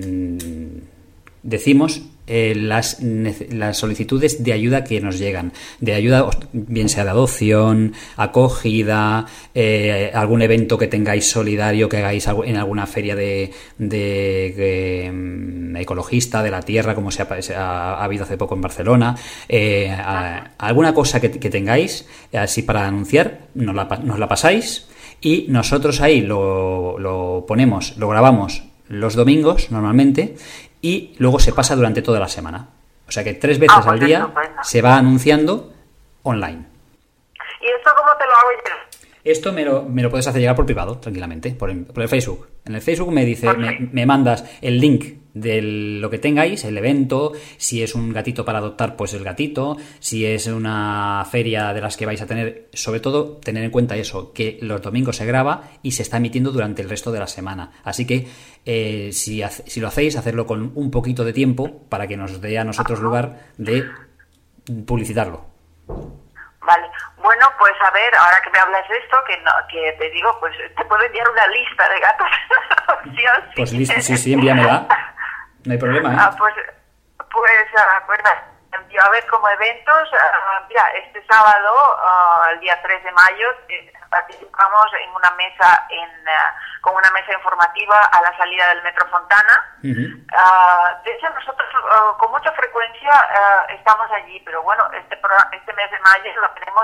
Speaker 1: decimos Eh, las, las solicitudes de ayuda que nos llegan, de ayuda bien sea de adopción, acogida, eh, algún evento que tengáis solidario, que hagáis en alguna feria de, de, de ecologista, de la tierra, como se ha, se ha, ha habido hace poco en Barcelona, eh, a, alguna cosa que, que tengáis así para anunciar, nos la, nos la pasáis y nosotros ahí lo, lo ponemos, lo grabamos los domingos normalmente, y luego se pasa durante toda la semana. O sea que tres veces ah, pues al día estupendo. Se va anunciando online.
Speaker 2: ¿Y esto cómo te lo hago yo?
Speaker 1: Esto me lo, me lo puedes hacer llegar por privado, tranquilamente, por el, por el Facebook. En el Facebook me dice, me, me mandas el link de lo que tengáis, el evento, si es un gatito para adoptar, pues el gatito, si es una feria de las que vais a tener, sobre todo tener en cuenta eso, que los domingos se graba y se está emitiendo durante el resto de la semana. Así que eh, si, si lo hacéis, hacerlo con un poquito de tiempo para que nos dé a nosotros lugar de publicitarlo.
Speaker 2: Vale, bueno, pues a ver, ahora que me hablas de esto, que no, que te digo, pues te puedo enviar una lista de gatos. ¿Sí o sí?
Speaker 1: Pues listo, sí, sí, envíamela. No hay problema, ¿eh?
Speaker 2: Ah, pues, pues, uh, pues a ver, como eventos, uh, mira, este sábado, uh, el día tres de mayo, eh, participamos en una mesa, en uh, con una mesa informativa a la salida del Metro Fontana. Uh-huh. Uh, de hecho, nosotros uh, con mucha frecuencia uh, estamos allí, pero bueno, este, pro, este mes de mayo lo tenemos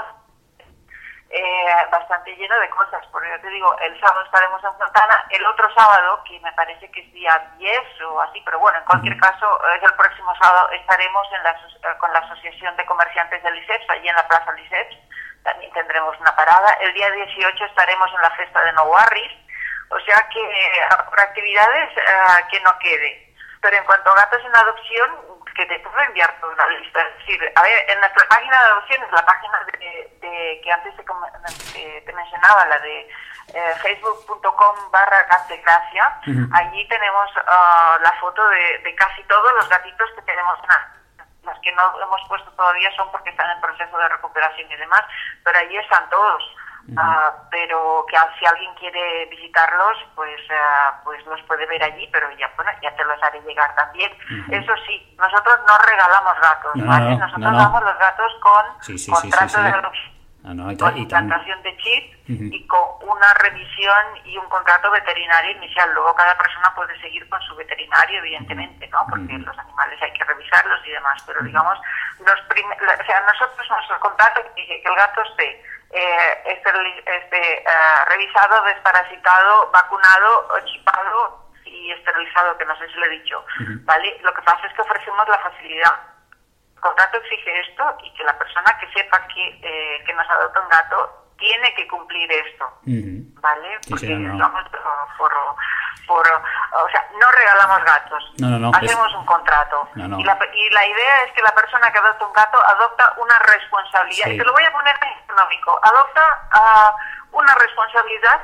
Speaker 2: eh, bastante lleno de cosas, porque yo te digo, el sábado estaremos en Fontana, el otro sábado, que me parece que es día diez o así, pero bueno, en cualquier uh-huh. caso, es el próximo sábado, estaremos en la, con la Asociación de Comerciantes del ISEPS, allí en la Plaza del ISEPS, también tendremos una parada. El día dieciocho estaremos en la Festa de Nou Barris, o sea que por actividades uh, que no quede. Pero en cuanto a gatos en adopción, que te puedo enviar toda una lista. Es decir, a ver, en nuestra página de adopciones, la página de, de que antes te, te, te mencionaba, la de eh, facebook punto com barra gas de gracia, uh-huh. allí tenemos uh, la foto de, de casi todos los gatitos que tenemos en la... Las que no hemos puesto todavía son porque están en proceso de recuperación y demás, pero allí están todos. Uh-huh. Uh, pero que si alguien quiere visitarlos, pues uh, pues los puede ver allí, pero ya bueno, ya te los haré llegar también. Uh-huh. Eso sí, nosotros no regalamos gatos,
Speaker 1: no,
Speaker 2: ¿vale?
Speaker 1: no,
Speaker 2: nosotros
Speaker 1: no, no.
Speaker 2: damos los gatos con
Speaker 1: sí, sí,
Speaker 2: contrato
Speaker 1: sí, sí, sí.
Speaker 2: de adopción,
Speaker 1: ah, no, y
Speaker 2: con
Speaker 1: y
Speaker 2: implantación de chip
Speaker 1: uh-huh.
Speaker 2: y con una revisión y un contrato veterinario inicial. Luego cada persona puede seguir con su veterinario, evidentemente, ¿no? Porque uh-huh. los animales hay que revisarlos y demás, pero uh-huh. digamos, los prim- o sea, nosotros nuestro contrato es que el gato esté eh, este, este uh, revisado, desparasitado, vacunado, chipado y esterilizado, que no sé si lo he dicho, uh-huh. ¿vale? Lo que pasa es que ofrecemos la facilidad. El contrato exige esto y que la persona que sepa que, eh, que nos adopta un gato tiene que cumplir esto, uh-huh. ¿vale? Porque sí, sí, no, no. Vamos por, por, o sea, no regalamos gatos,
Speaker 1: no, no, no,
Speaker 2: hacemos
Speaker 1: es...
Speaker 2: un contrato.
Speaker 1: No, no.
Speaker 2: Y, la, y la idea es que la persona que adopta un gato adopta una responsabilidad. Sí. Y te lo voy a poner en económico. Adopta uh, una responsabilidad,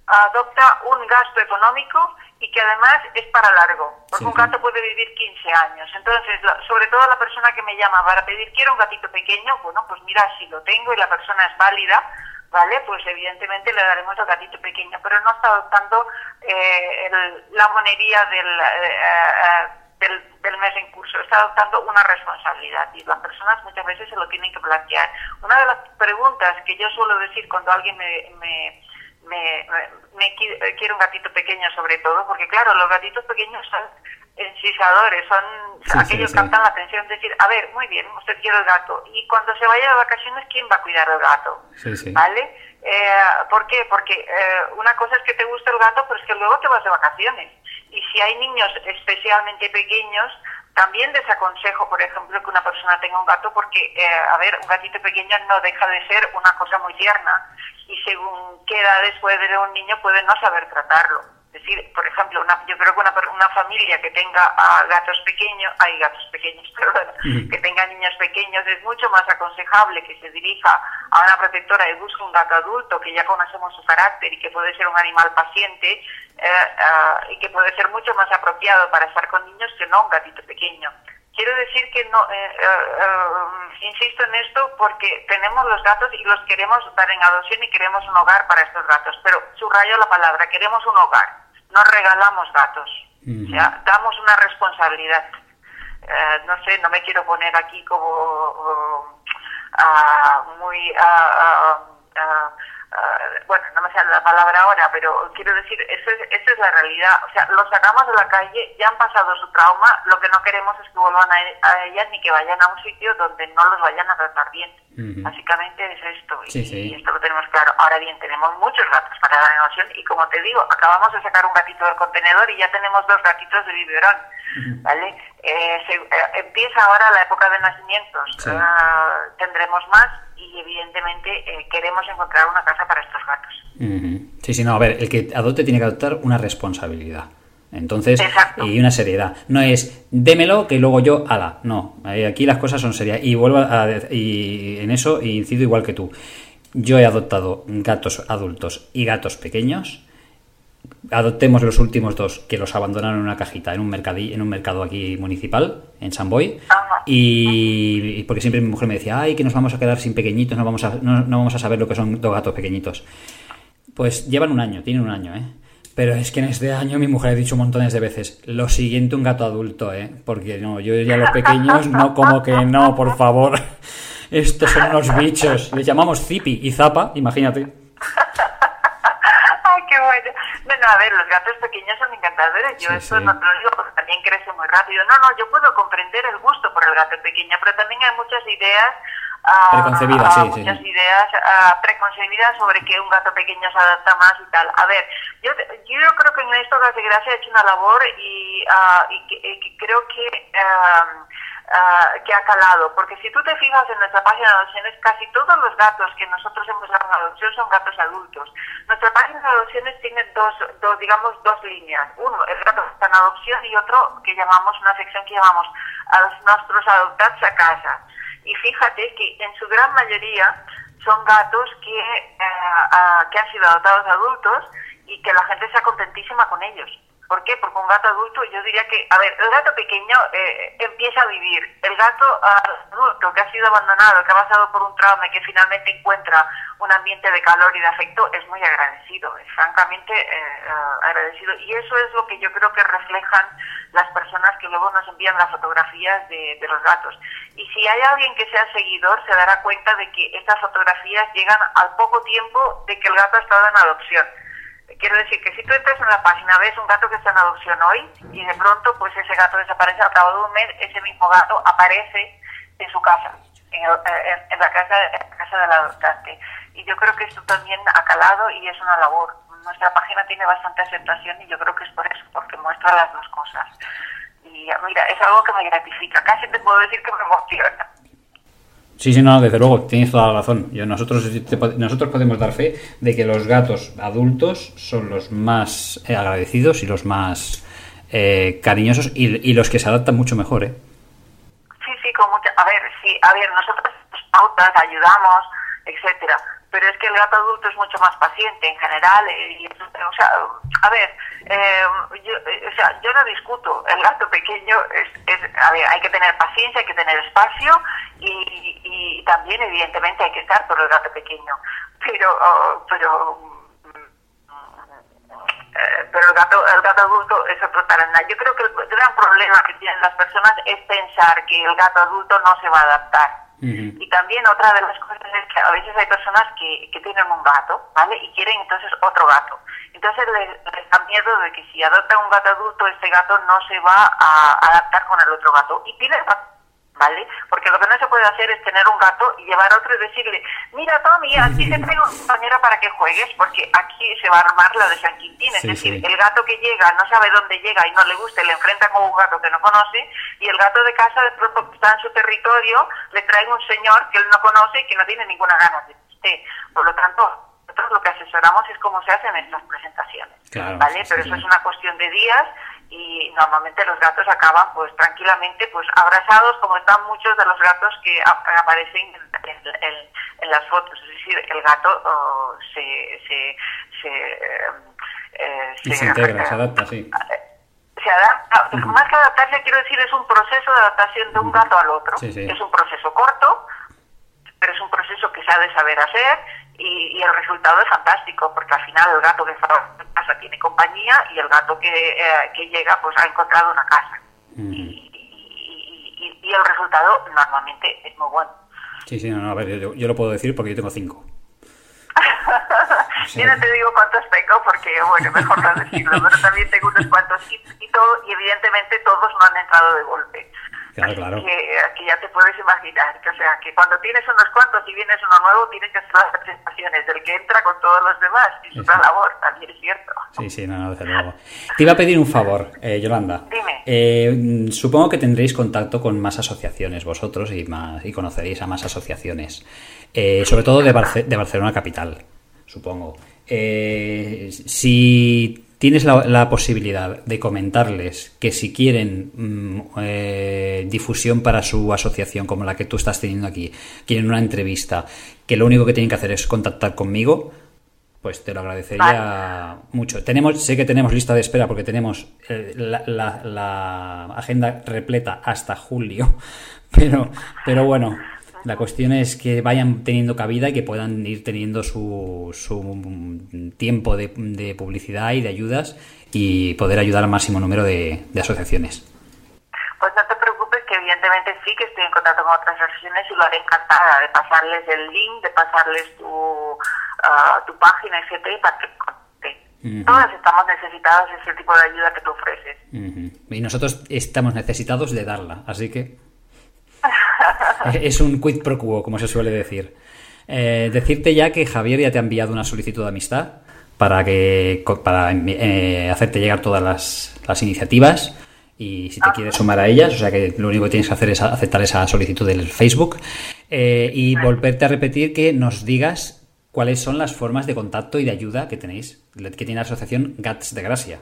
Speaker 2: adopta un gasto económico y que además es para largo, porque sí, un gato puede vivir quince años. Entonces, la, sobre todo la persona que me llama para pedir quiero un gatito pequeño, bueno, pues mira, si lo tengo y la persona es válida, ¿vale? Pues evidentemente le daremos el gatito pequeño, pero no está adoptando eh, el, la monería del, eh, eh, del, del mes en curso, está adoptando una responsabilidad y las personas muchas veces se lo tienen que plantear. Una de las preguntas que yo suelo decir cuando alguien me... me Me, me, me quiero un gatito pequeño sobre todo, porque claro, los gatitos pequeños son encisadores, son sí, aquellos sí, sí. que captan la atención, decir, a ver, muy bien, usted quiere el gato, y cuando se vaya de vacaciones, ¿quién va a cuidar el gato?
Speaker 1: Sí, sí.
Speaker 2: ¿Vale? Eh, ¿Por qué? Porque eh, una cosa es que te guste el gato, pero es que luego te vas de vacaciones, y si hay niños especialmente pequeños, también desaconsejo, por ejemplo, que una persona tenga un gato porque, eh, a ver, un gatito pequeño no deja de ser una cosa muy tierna y según qué edades puede tener un niño puede no saber tratarlo. Es decir, por ejemplo, una, yo creo que una, una familia que tenga uh, gatos pequeños, hay gatos pequeños, perdón, mm. que tenga niños pequeños, es mucho más aconsejable que se dirija a una protectora y busque un gato adulto que ya conocemos su carácter y que puede ser un animal paciente eh, uh, y que puede ser mucho más apropiado para estar con niños que no un gatito pequeño. quiero decir que no, eh, eh, eh, insisto en esto porque tenemos los gatos y los queremos dar en adopción y queremos un hogar para estos gatos, pero subrayo la palabra, queremos un hogar, no regalamos gatos, uh-huh. O sea, damos una responsabilidad. Uh, no sé, no me quiero poner aquí como uh, uh, muy... Uh, uh, uh, Uh, bueno, no me sale la palabra ahora, pero quiero decir, eso es, esa es la realidad. O sea, los sacamos de la calle, ya han pasado su trauma, lo que no queremos es que vuelvan a, a ellas ni que vayan a un sitio donde no los vayan a tratar bien. Uh-huh. Básicamente es esto, y,
Speaker 1: sí, sí.
Speaker 2: y esto lo tenemos claro. Ahora bien, tenemos muchos gatos para dar en adopción y como te digo, acabamos de sacar un gatito del contenedor y ya tenemos dos gatitos de biberón, uh-huh. ¿Vale? Eh, se, eh, empieza ahora la época de nacimientos, sí. uh, tendremos más. Y evidentemente eh, queremos encontrar una casa para estos gatos.
Speaker 1: Uh-huh. Sí, sí, no, a ver, el que adopte tiene que adoptar una responsabilidad. Entonces, Exacto. Y una seriedad. No es, démelo, que luego yo, ala. No, aquí las cosas son serias. Y vuelvo a y en eso incido igual que tú. Yo he adoptado gatos adultos y gatos pequeños. Adoptemos los últimos dos que los abandonaron en una cajita en un mercadillo, en un mercado aquí municipal en San Boi, y, y porque siempre mi mujer me decía, ay, que nos vamos a quedar sin pequeñitos, no vamos a no, no vamos a saber lo que son dos gatos pequeñitos. Pues llevan un año, tienen un año, ¿eh? Pero es que en este año mi mujer ha dicho montones de veces, lo siguiente un gato adulto, ¿eh? Porque no, yo ya los pequeños no, como que no, por favor. Estos son unos bichos. Les llamamos Zipi y Zapa, imagínate.
Speaker 2: Qué bueno. Bueno, a ver, los gatos pequeños son encantadores. Yo sí, esto sí. No te lo digo porque también crece muy rápido. No, no, yo puedo comprender el gusto por el gato pequeño, pero también hay muchas ideas uh,
Speaker 1: preconcebidas, uh, sí,
Speaker 2: muchas
Speaker 1: sí.
Speaker 2: ideas uh, preconcebidas sobre que un gato pequeño se adapta más y tal. A ver, yo yo creo que en esto Gas de Gracia ha hecho una labor y, uh, y, que, y que creo que uh, Uh, que ha calado, porque si tú te fijas en nuestra página de adopciones, casi todos los gatos que nosotros hemos dado en adopción son gatos adultos. Nuestra página de adopciones tiene dos, dos, digamos, dos líneas. Uno, el gato que está en adopción y otro que llamamos, una sección que llamamos a los nuestros adoptados a casa. Y fíjate que en su gran mayoría son gatos que, uh, uh, que han sido adoptados adultos y que la gente está contentísima con ellos. ¿Por qué? Porque un gato adulto, yo diría que, a ver, el gato pequeño eh, empieza a vivir. El gato uh, adulto que ha sido abandonado, que ha pasado por un trauma y que finalmente encuentra un ambiente de calor y de afecto, es muy agradecido, es francamente eh, uh, agradecido. Y eso es lo que yo creo que reflejan las personas que luego nos envían las fotografías de, de los gatos. Y si hay alguien que sea seguidor, se dará cuenta de que estas fotografías llegan al poco tiempo de que el gato ha estado en adopción. Quiero decir que si tú entras en la página, ves un gato que está en adopción hoy y de pronto pues ese gato desaparece al cabo de un mes, ese mismo gato aparece en su casa, en, el, en, en, la, casa, en la casa del adoptante. Y yo creo que esto también ha calado y es una labor. Nuestra página tiene bastante aceptación y yo creo que es por eso, porque muestra las dos cosas. Y mira, es algo que me gratifica, casi te puedo decir que me emociona.
Speaker 1: Sí, sí, no, desde luego, tienes toda la razón. Yo, nosotros, nosotros podemos dar fe de que los gatos adultos son los más eh, agradecidos y los más eh, cariñosos y, y los que se adaptan mucho mejor, ¿eh?
Speaker 2: Sí, sí, con mucha... A ver, sí, a ver, nosotros pautas, ayudamos, etcétera, pero es que el gato adulto es mucho más paciente en general. Y, o sea, a ver, eh, yo, o sea, yo no discuto. El gato pequeño es, es, a ver, hay que tener paciencia, hay que tener espacio y, y también, evidentemente, hay que estar por el gato pequeño. Pero, oh, pero, eh, pero el gato, el gato adulto es otro tarana. Yo creo que el gran problema que tienen las personas es pensar que el gato adulto no se va a adaptar. Uh-huh. Y también otra de las cosas es que a veces hay personas que, que tienen un gato, ¿vale? Y quieren entonces otro gato. Entonces les, les da miedo de que si adoptan un gato adulto, este gato no se va a adaptar con el otro gato. Y tiene ¿vale? Porque lo que no se puede hacer es tener un gato y llevar otro y decirle, mira Tommy, aquí te traigo un compañero para que juegues, porque aquí se va a armar la de San Quintín, es sí, decir, sí. El gato que llega no sabe dónde llega y no le gusta, le enfrenta con un gato que no conoce, y el gato de casa de pronto está en su territorio, le trae un señor que él no conoce y que no tiene ninguna gana de usted. Por lo tanto, nosotros lo que asesoramos es cómo se hacen estas presentaciones, claro, ¿vale? Sí, Pero sí. Eso es una cuestión de días, y normalmente los gatos acaban pues tranquilamente pues abrazados, como están muchos de los gatos que a- aparecen en, en, en, en las fotos. Es decir, el gato oh, se se se, eh,
Speaker 1: se, se integra, eh, se adapta, sí.
Speaker 2: Eh, se adapta, uh-huh. más que adaptarse, quiero decir, es un proceso de adaptación de un gato al otro. Sí, sí. Es un proceso corto, pero es un proceso que se ha de saber hacer y, y el resultado es fantástico, porque al final el gato que está en casa tiene compañía y el gato que, eh, que llega pues ha encontrado una casa. Uh-huh. y, y, y, y el resultado normalmente es muy bueno.
Speaker 1: Sí, sí, no, no, a ver, yo, yo lo puedo decir porque yo tengo cinco.
Speaker 2: Yo no te digo cuántos tengo porque, bueno, mejor no decirlo, pero también tengo unos cuantos y, y, todo, y evidentemente todos no han entrado de golpe.
Speaker 1: Claro, claro.
Speaker 2: Que, que ya te puedes imaginar, que o sea, que cuando tienes unos cuantos y vienes uno nuevo, tienes que hacer las presentaciones del que entra con todos los demás, y es una labor, también es cierto.
Speaker 1: Sí, sí, no, no, desde luego. Te iba a pedir un favor, eh, Yolanda.
Speaker 2: Dime.
Speaker 1: Eh, supongo que tendréis contacto con más asociaciones vosotros y más y conoceréis a más asociaciones, eh, sobre todo de, Barce- de Barcelona capital, supongo. Eh, si tienes la, la posibilidad de comentarles que si quieren mmm, eh, difusión para su asociación como la que tú estás teniendo aquí, quieren una entrevista, que lo único que tienen que hacer es contactar conmigo, pues te lo agradecería vale. mucho. Tenemos, sé que tenemos lista de espera porque tenemos eh, la, la, la agenda repleta hasta julio, pero, pero bueno, la cuestión es que vayan teniendo cabida y que puedan ir teniendo su, su tiempo de, de publicidad y de ayudas y poder ayudar al máximo número de, de asociaciones.
Speaker 2: Pues no te preocupes, que evidentemente sí que estoy en contacto con otras asociaciones y lo haré encantada de pasarles el link, de pasarles tu, uh, tu página, etcétera, para que conte. Uh-huh. Todas estamos necesitadas de ese tipo de ayuda que tú ofreces.
Speaker 1: Uh-huh. Y nosotros estamos necesitados de darla, así que es un quid pro quo, como se suele decir. Eh, decirte ya que Javier ya te ha enviado una solicitud de amistad para que para eh, hacerte llegar todas las, las iniciativas y si te quieres sumar a ellas, o sea que lo único que tienes que hacer es aceptar esa solicitud del Facebook eh, y volverte a repetir que nos digas cuáles son las formas de contacto y de ayuda que tenéis, que tiene la asociación Gats de Gracia.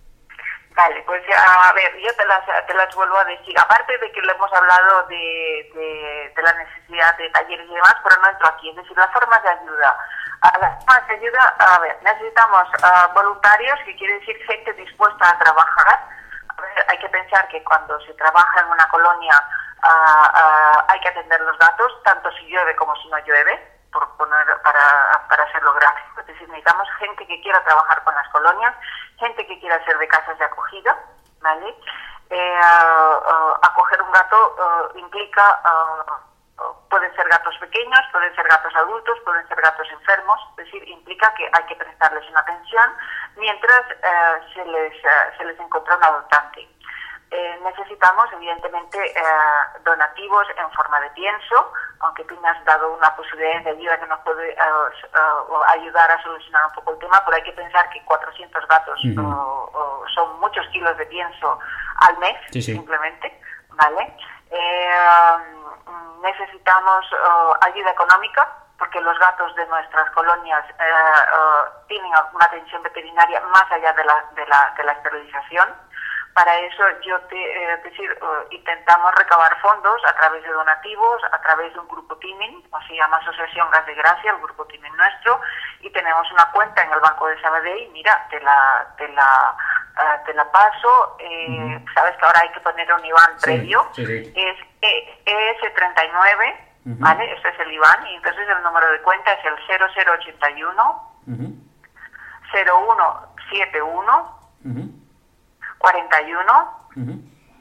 Speaker 2: Vale, pues a ver, yo te las, te las vuelvo a decir. Aparte de que le hemos hablado de, de, de la necesidad de talleres y demás, pero no entro aquí. Es decir, las formas de ayuda. A las formas de ayuda, a ver, necesitamos uh, voluntarios, que quiere decir gente dispuesta a trabajar. A ver, hay que pensar que cuando se trabaja en una colonia uh, uh, hay que atender los gatos, tanto si llueve como si no llueve, por poner para, para hacerlo gráfico. Es decir, necesitamos gente que quiera trabajar con las colonias, gente que quiera ser de casas de acogida, ¿vale? Eh, uh, uh, acoger un gato uh, implica, uh, uh, pueden ser gatos pequeños, pueden ser gatos adultos, pueden ser gatos enfermos, es decir, implica que hay que prestarles una atención mientras uh, se les uh, se les encuentra un adoptante. Eh, necesitamos, evidentemente, eh, donativos en forma de pienso, aunque tú me has dado una posibilidad de ayuda que nos puede uh, uh, ayudar a solucionar un poco el tema, pero hay que pensar que cuatrocientos gatos uh-huh. uh, uh, son muchos kilos de pienso al mes, sí, sí. simplemente, ¿vale? Eh, um, necesitamos uh, ayuda económica, porque los gatos de nuestras colonias eh, uh, tienen una atención veterinaria más allá de la, de la, de la esterilización. Para eso yo te, eh, decir, uh, intentamos recabar fondos a través de donativos, a través de un grupo teaming, o se llama Asociación Gats de Gracia, el grupo teaming nuestro, y tenemos una cuenta en el Banco de Sabadell. Mira, te la, te la, uh, te la paso. Eh, uh-huh. Sabes que ahora hay que poner un I B A N sí, previo. Sí, sí. Es E S treinta y nueve, uh-huh. ¿vale? Este es el I B A N, y entonces el número de cuenta es el cero cero ochenta y uno, uh-huh. cero uno setenta y uno, uh-huh. cuarenta y uno, uh-huh.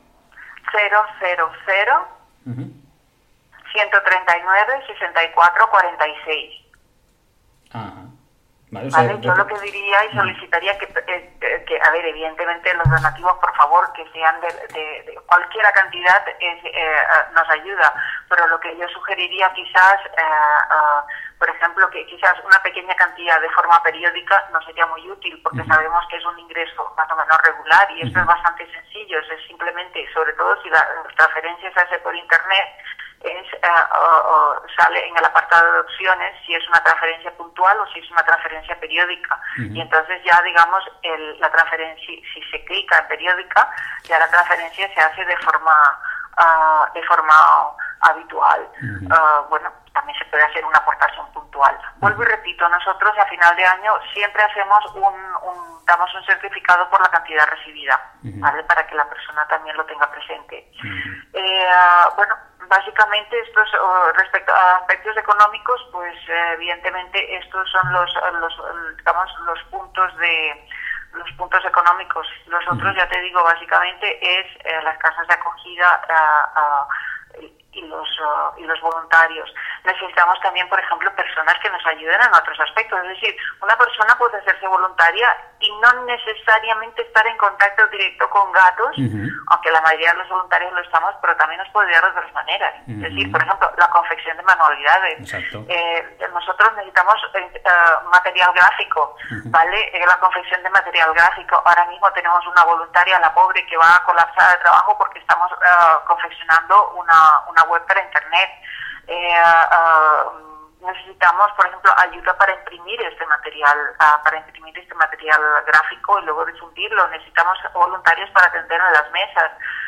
Speaker 2: cero cero cero, uh-huh. ciento treinta y nueve, sesenta y cuatro, cuarenta y seis.
Speaker 1: Ajá. Vale, o
Speaker 2: sea, ¿Vale?
Speaker 1: yo,
Speaker 2: yo lo que diría y solicitaría que, que, que, a ver, evidentemente los donativos, por favor, que sean de, de, de cualquier cantidad es, eh, nos ayuda, pero lo que yo sugeriría quizás, eh, uh, por ejemplo, que quizás una pequeña cantidad de forma periódica no sería muy útil, porque uh-huh. sabemos que es un ingreso más o menos regular y esto uh-huh. es bastante sencillo, es simplemente, sobre todo si la transferencia se hace por internet, es uh, uh, uh, sale en el apartado de opciones si es una transferencia puntual o si es una transferencia periódica. Uh-huh. Y entonces ya, digamos, el, la transferencia, si, si se clica en periódica, ya la transferencia se hace de forma uh, de forma habitual. Uh-huh. Uh, bueno, también se puede hacer una aportación puntual. Vuelvo y repito, nosotros a final de año siempre hacemos un, un damos un certificado por la cantidad recibida, uh-huh. ¿vale? Para que la persona también lo tenga presente. Uh-huh. eh, bueno, básicamente estos respecto a aspectos económicos, pues eh, evidentemente estos son los, los digamos los puntos de los puntos económicos. Los otros, uh-huh. ya te digo, básicamente es eh, las casas de acogida uh, uh, y los uh, y los voluntarios. Necesitamos también, por ejemplo, personas que nos ayuden en otros aspectos. Es decir, una persona puede hacerse voluntaria y no necesariamente estar en contacto directo con gatos, uh-huh. aunque la mayoría de los voluntarios lo estamos, pero también nos puede ayudar de otras maneras. Uh-huh. Es decir, por ejemplo, la confección de manualidades. Eh, nosotros necesitamos eh, material gráfico, uh-huh. ¿vale? Eh, la confección de material gráfico. Ahora mismo tenemos una voluntaria, la pobre, que va a colapsar de trabajo porque estamos uh, confeccionando una, una web para internet. Eh, uh, necesitamos, por ejemplo, ayuda para imprimir este material, uh, para imprimir este material gráfico y luego difundirlo. Necesitamos voluntarios para atender en las mesas.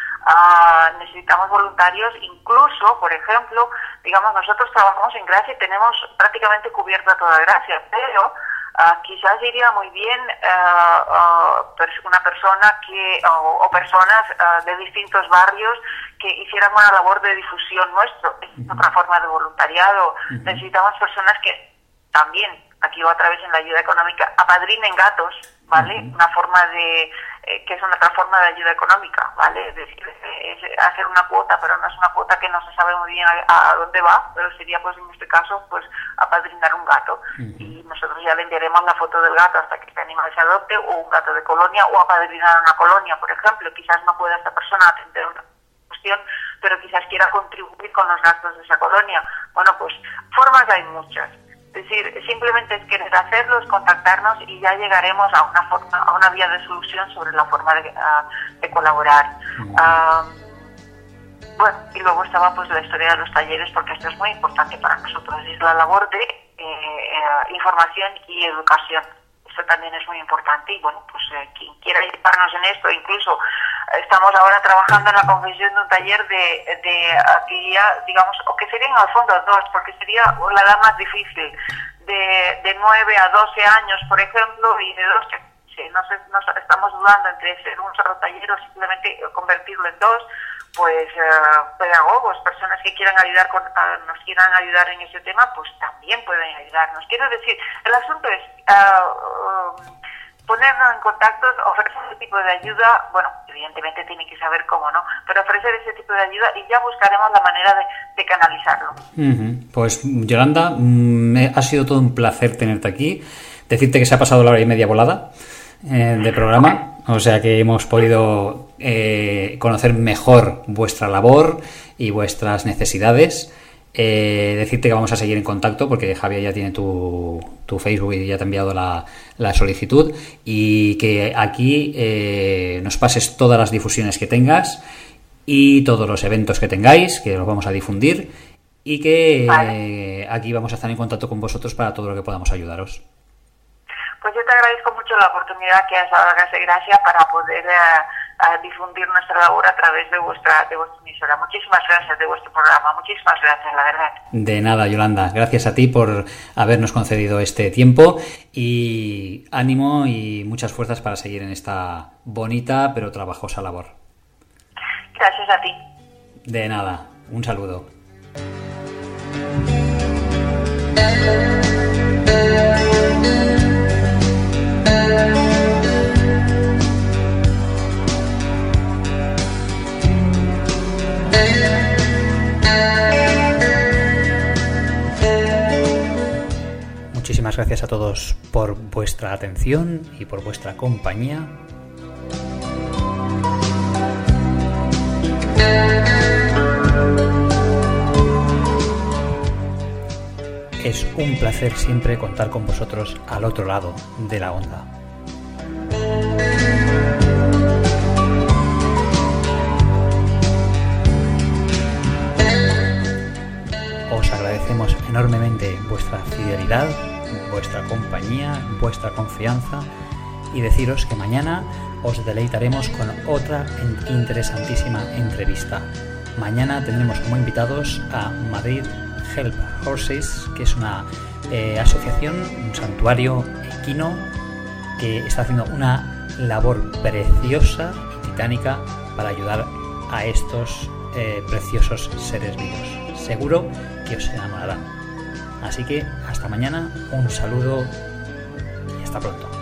Speaker 2: Uh, necesitamos voluntarios, incluso, por ejemplo, digamos, nosotros trabajamos en Gracia y tenemos prácticamente cubierta toda Gracia, pero Uh, quizás iría muy bien uh, uh, una persona que o, o personas uh, de distintos barrios que hicieran una labor de difusión nuestro. Es uh-huh. otra forma de voluntariado. Uh-huh. Necesitamos personas que también, aquí otra vez en la ayuda económica, apadrinen gatos, ¿vale? Uh-huh. Una forma de, eh, que es una otra forma de ayuda económica, ¿vale? Es decir, es hacer una cuota, pero no es una cuota que no se sabe muy bien a, a dónde va, pero sería, pues en este caso, pues apadrinar un gato. Uh-huh. Y nosotros ya le enviaremos la foto del gato hasta que este animal se adopte, o un gato de colonia, o apadrinar una colonia, por ejemplo. Quizás no pueda esta persona atender una cuestión, pero quizás quiera contribuir con los gastos de esa colonia. Bueno, pues formas hay muchas. Es decir, simplemente es querer hacerlo, es contactarnos y ya llegaremos a una forma, a una vía de solución sobre la forma de, uh, de colaborar. Uh-huh. Uh, bueno, y luego estaba pues la historia de los talleres, porque esto es muy importante para nosotros, es la labor de eh, eh, información y educación. Esto también es muy importante y bueno, pues eh, quien quiera ayudarnos en esto, incluso estamos ahora trabajando en la confección de un taller de, de actividad, digamos, o que serían al fondo dos, porque sería la edad más difícil, de, de nueve a doce años, por ejemplo, y de doce, sí, no sé, nos estamos dudando entre ser un solo taller o simplemente convertirlo en dos. Pues uh, pedagogos, personas que quieran ayudar con, uh, nos quieran ayudar en ese tema, pues también pueden ayudarnos. Quiero decir, el asunto es uh, uh, ponernos en contacto, ofrecer ese tipo de ayuda. Bueno, evidentemente tienen que saber cómo, ¿no? Pero ofrecer ese tipo de ayuda y ya buscaremos la manera de, de canalizarlo. Uh-huh.
Speaker 1: Pues Yolanda, me ha sido todo un placer tenerte aquí. Decirte que se ha pasado la hora y media volada eh, de programa. O sea que hemos podido eh, conocer mejor vuestra labor y vuestras necesidades. Eh, decirte que vamos a seguir en contacto porque Javier ya tiene tu, tu Facebook y ya te ha enviado la, la solicitud. Y que aquí eh, nos pases todas las difusiones que tengas y todos los eventos que tengáis, que los vamos a difundir. Y que vale. eh, aquí vamos a estar en contacto con vosotros para todo lo que podamos ayudaros.
Speaker 2: Pues yo te agradezco mucho la oportunidad que has dado a Gracia y Gracia para poder uh, uh, difundir nuestra labor a través de vuestra de vuestra emisora. Muchísimas gracias de vuestro programa, muchísimas gracias, la verdad.
Speaker 1: De nada, Yolanda. Gracias a ti por habernos concedido este tiempo y ánimo y muchas fuerzas para seguir en esta bonita pero trabajosa labor.
Speaker 2: Gracias a ti.
Speaker 1: De nada, un saludo. Muchísimas gracias a todos por vuestra atención y por vuestra compañía. Es un placer siempre contar con vosotros al otro lado de la onda. Os agradecemos enormemente vuestra fidelidad, vuestra compañía, vuestra confianza y deciros que mañana os deleitaremos con otra interesantísima entrevista. Mañana tendremos como invitados a Madrid Help Horses, que es una eh, asociación, un santuario equino que está haciendo una labor preciosa, titánica, para ayudar a estos eh, preciosos seres vivos. Seguro que os enamorarán. Así que hasta mañana, un saludo y hasta pronto.